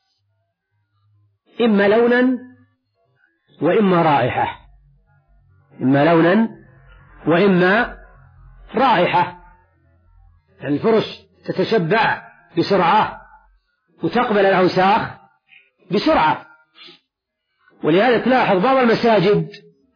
إما لونا وإما رائحة، إما لونا وإما رائحة. يعني الفرش تتشبع بسرعة وتقبل الأوساخ بسرعة، ولهذا تلاحظ بعض المساجد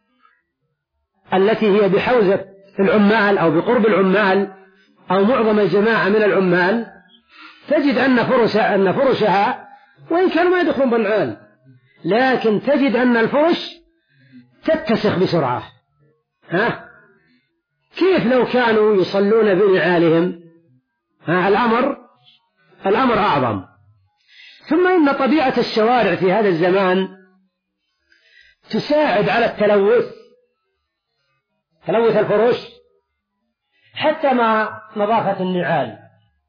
التي هي بحوزة العمال أو بقرب العمال أو معظم الجماعة من العمال تجد أن فرش أن فرشها وإن كانوا ما يدخلون بالنعال، لكن تجد أن الفرش تتسخ بسرعة. ها كيف لو كانوا يصلون بنعالهم؟ ها الأمر الأمر أعظم. ثم إن طبيعة الشوارع في هذا الزمان تساعد على التلوث، تلوث الفرش حتى مع نظافة النعال،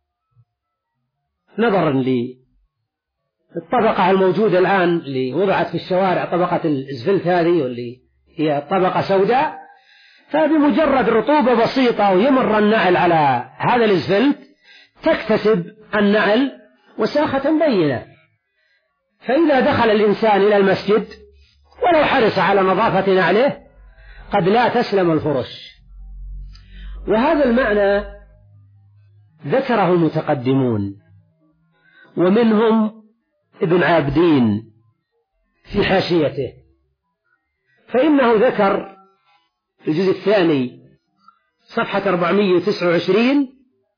نظرا للطبقة الموجودة الآن اللي وضعت في الشوارع، طبقة الإسفلت هذه واللي هي طبقة سوداء، فبمجرد رطوبة بسيطة ويمر النعل على هذا الإسفلت تكتسب النعل وساخة بينة، فإذا دخل الإنسان إلى المسجد ولو حرص على نظافة نعله قد لا تسلم الفرش. وهذا المعنى ذكره المتقدمون، ومنهم ابن عابدين في حاشيته، فإنه ذكر في الجزء الثاني صفحة أربعمائة وتسعة وعشرين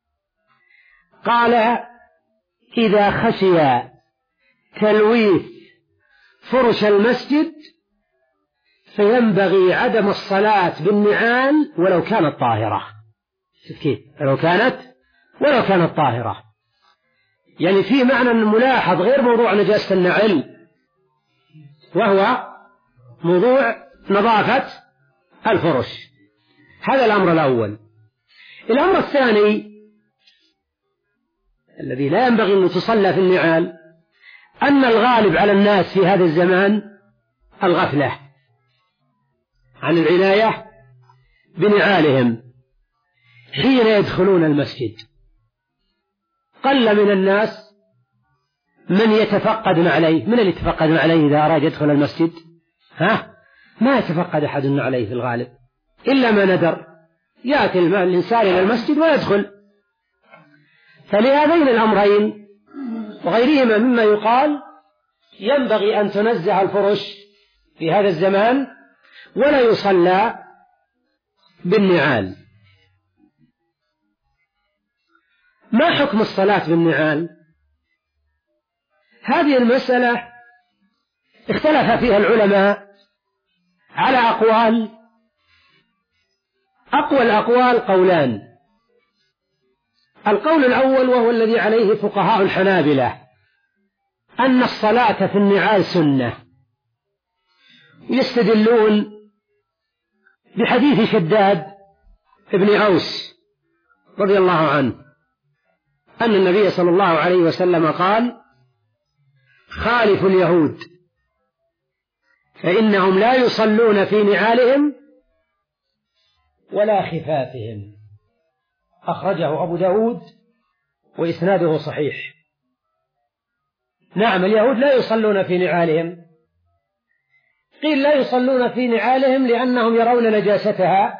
قال: إذا خشي تلويث فرش المسجد فينبغي عدم الصلاة بالنعال ولو كانت طاهرة. كيف؟ ولو كانت ولو كانت طاهرة، يعني في معنى ملاحظ غير موضوع نجاسة النعل، وهو موضوع نظافة الفرش. هذا الأمر الأول. الأمر الثاني الذي لا ينبغي أن تصلى في النعال أن الغالب على الناس في هذا الزمان الغفلة عن العناية بنعالهم حين يدخلون المسجد. قل من الناس من يتفقد عليه. من اللي يتفقد عليه إذا أراد يدخل المسجد؟ ها؟ ما يتفقد أحد عليه في الغالب إلا ما ندر، يأتي الإنسان إلى المسجد ويدخل. فلهذين الأمرين وغيرهما مما يقال ينبغي أن تنزه الفرش في هذا الزمان ولا يصلى بالنعال. ما حكم الصلاة بالنعال؟ هذه المسألة اختلف فيها العلماء على أقوال. أقوى الأقوال قولان. القول الأول وهو الذي عليه فقهاء الحنابلة أن الصلاة في النعال سنة، يستدلون بحديث شداد ابن أوس رضي الله عنه أن النبي صلى الله عليه وسلم قال: خالفوا اليهود فإنهم لا يصلون في نعالهم ولا خفافهم. أخرجه أبو داود وإسناده صحيح. نعم، اليهود لا يصلون في نعالهم. قيل لا يصلون في نعالهم لأنهم يرون نجاستها،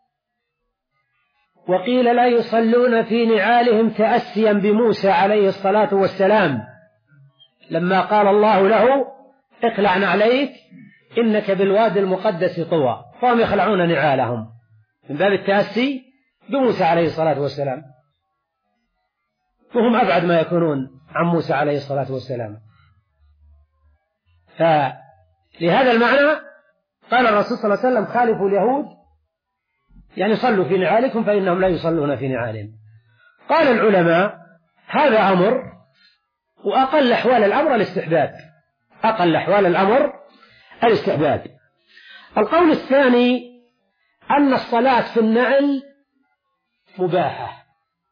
وقيل لا يصلون في نعالهم تأسيا بموسى عليه الصلاة والسلام لما قال الله له: اخلع نعليك إنك بالوادي المقدس طوى، فهم يخلعون نعالهم من باب التأسي بموسى عليه الصلاة والسلام، وهم أبعد ما يكونون عن موسى عليه الصلاة والسلام. فلهذا المعنى قال الرسول صلى الله عليه وسلم: خالفوا اليهود، يعني صلوا في نعالكم فإنهم لا يصلون في نعالهم. قال العلماء: هذا أمر، وأقل أحوال الأمر الاستحباب، أقل أحوال الأمر الاستحباب. القول الثاني أن الصلاة في النعل مباحة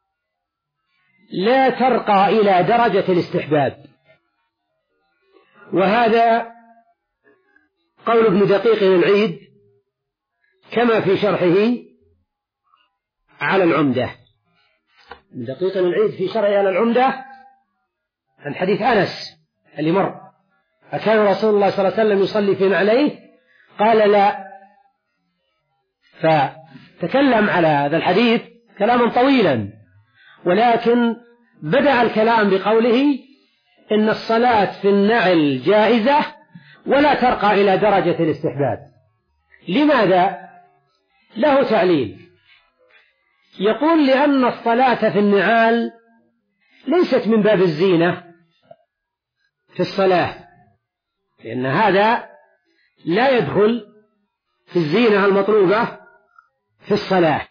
لا ترقى إلى درجة الاستحباب، وهذا قول ابن دقيق العيد كما في شرحه على العمدة. ابن دقيق العيد في شرحه على العمدة عن حديث أنس اللي مر: أكان رسول الله صلى الله عليه وسلم يصلي في نعليه؟ قال: لا. فتكلم على هذا الحديث كلاما طويلا، ولكن بدأ الكلام بقوله إن الصلاة في النعل جائزة ولا ترقى إلى درجة الاستحباب. لماذا؟ له تعليل. يقول: لأن الصلاة في النعال ليست من باب الزينة في الصلاة، لأن هذا لا يدخل في الزينة المطلوبة في الصلاة،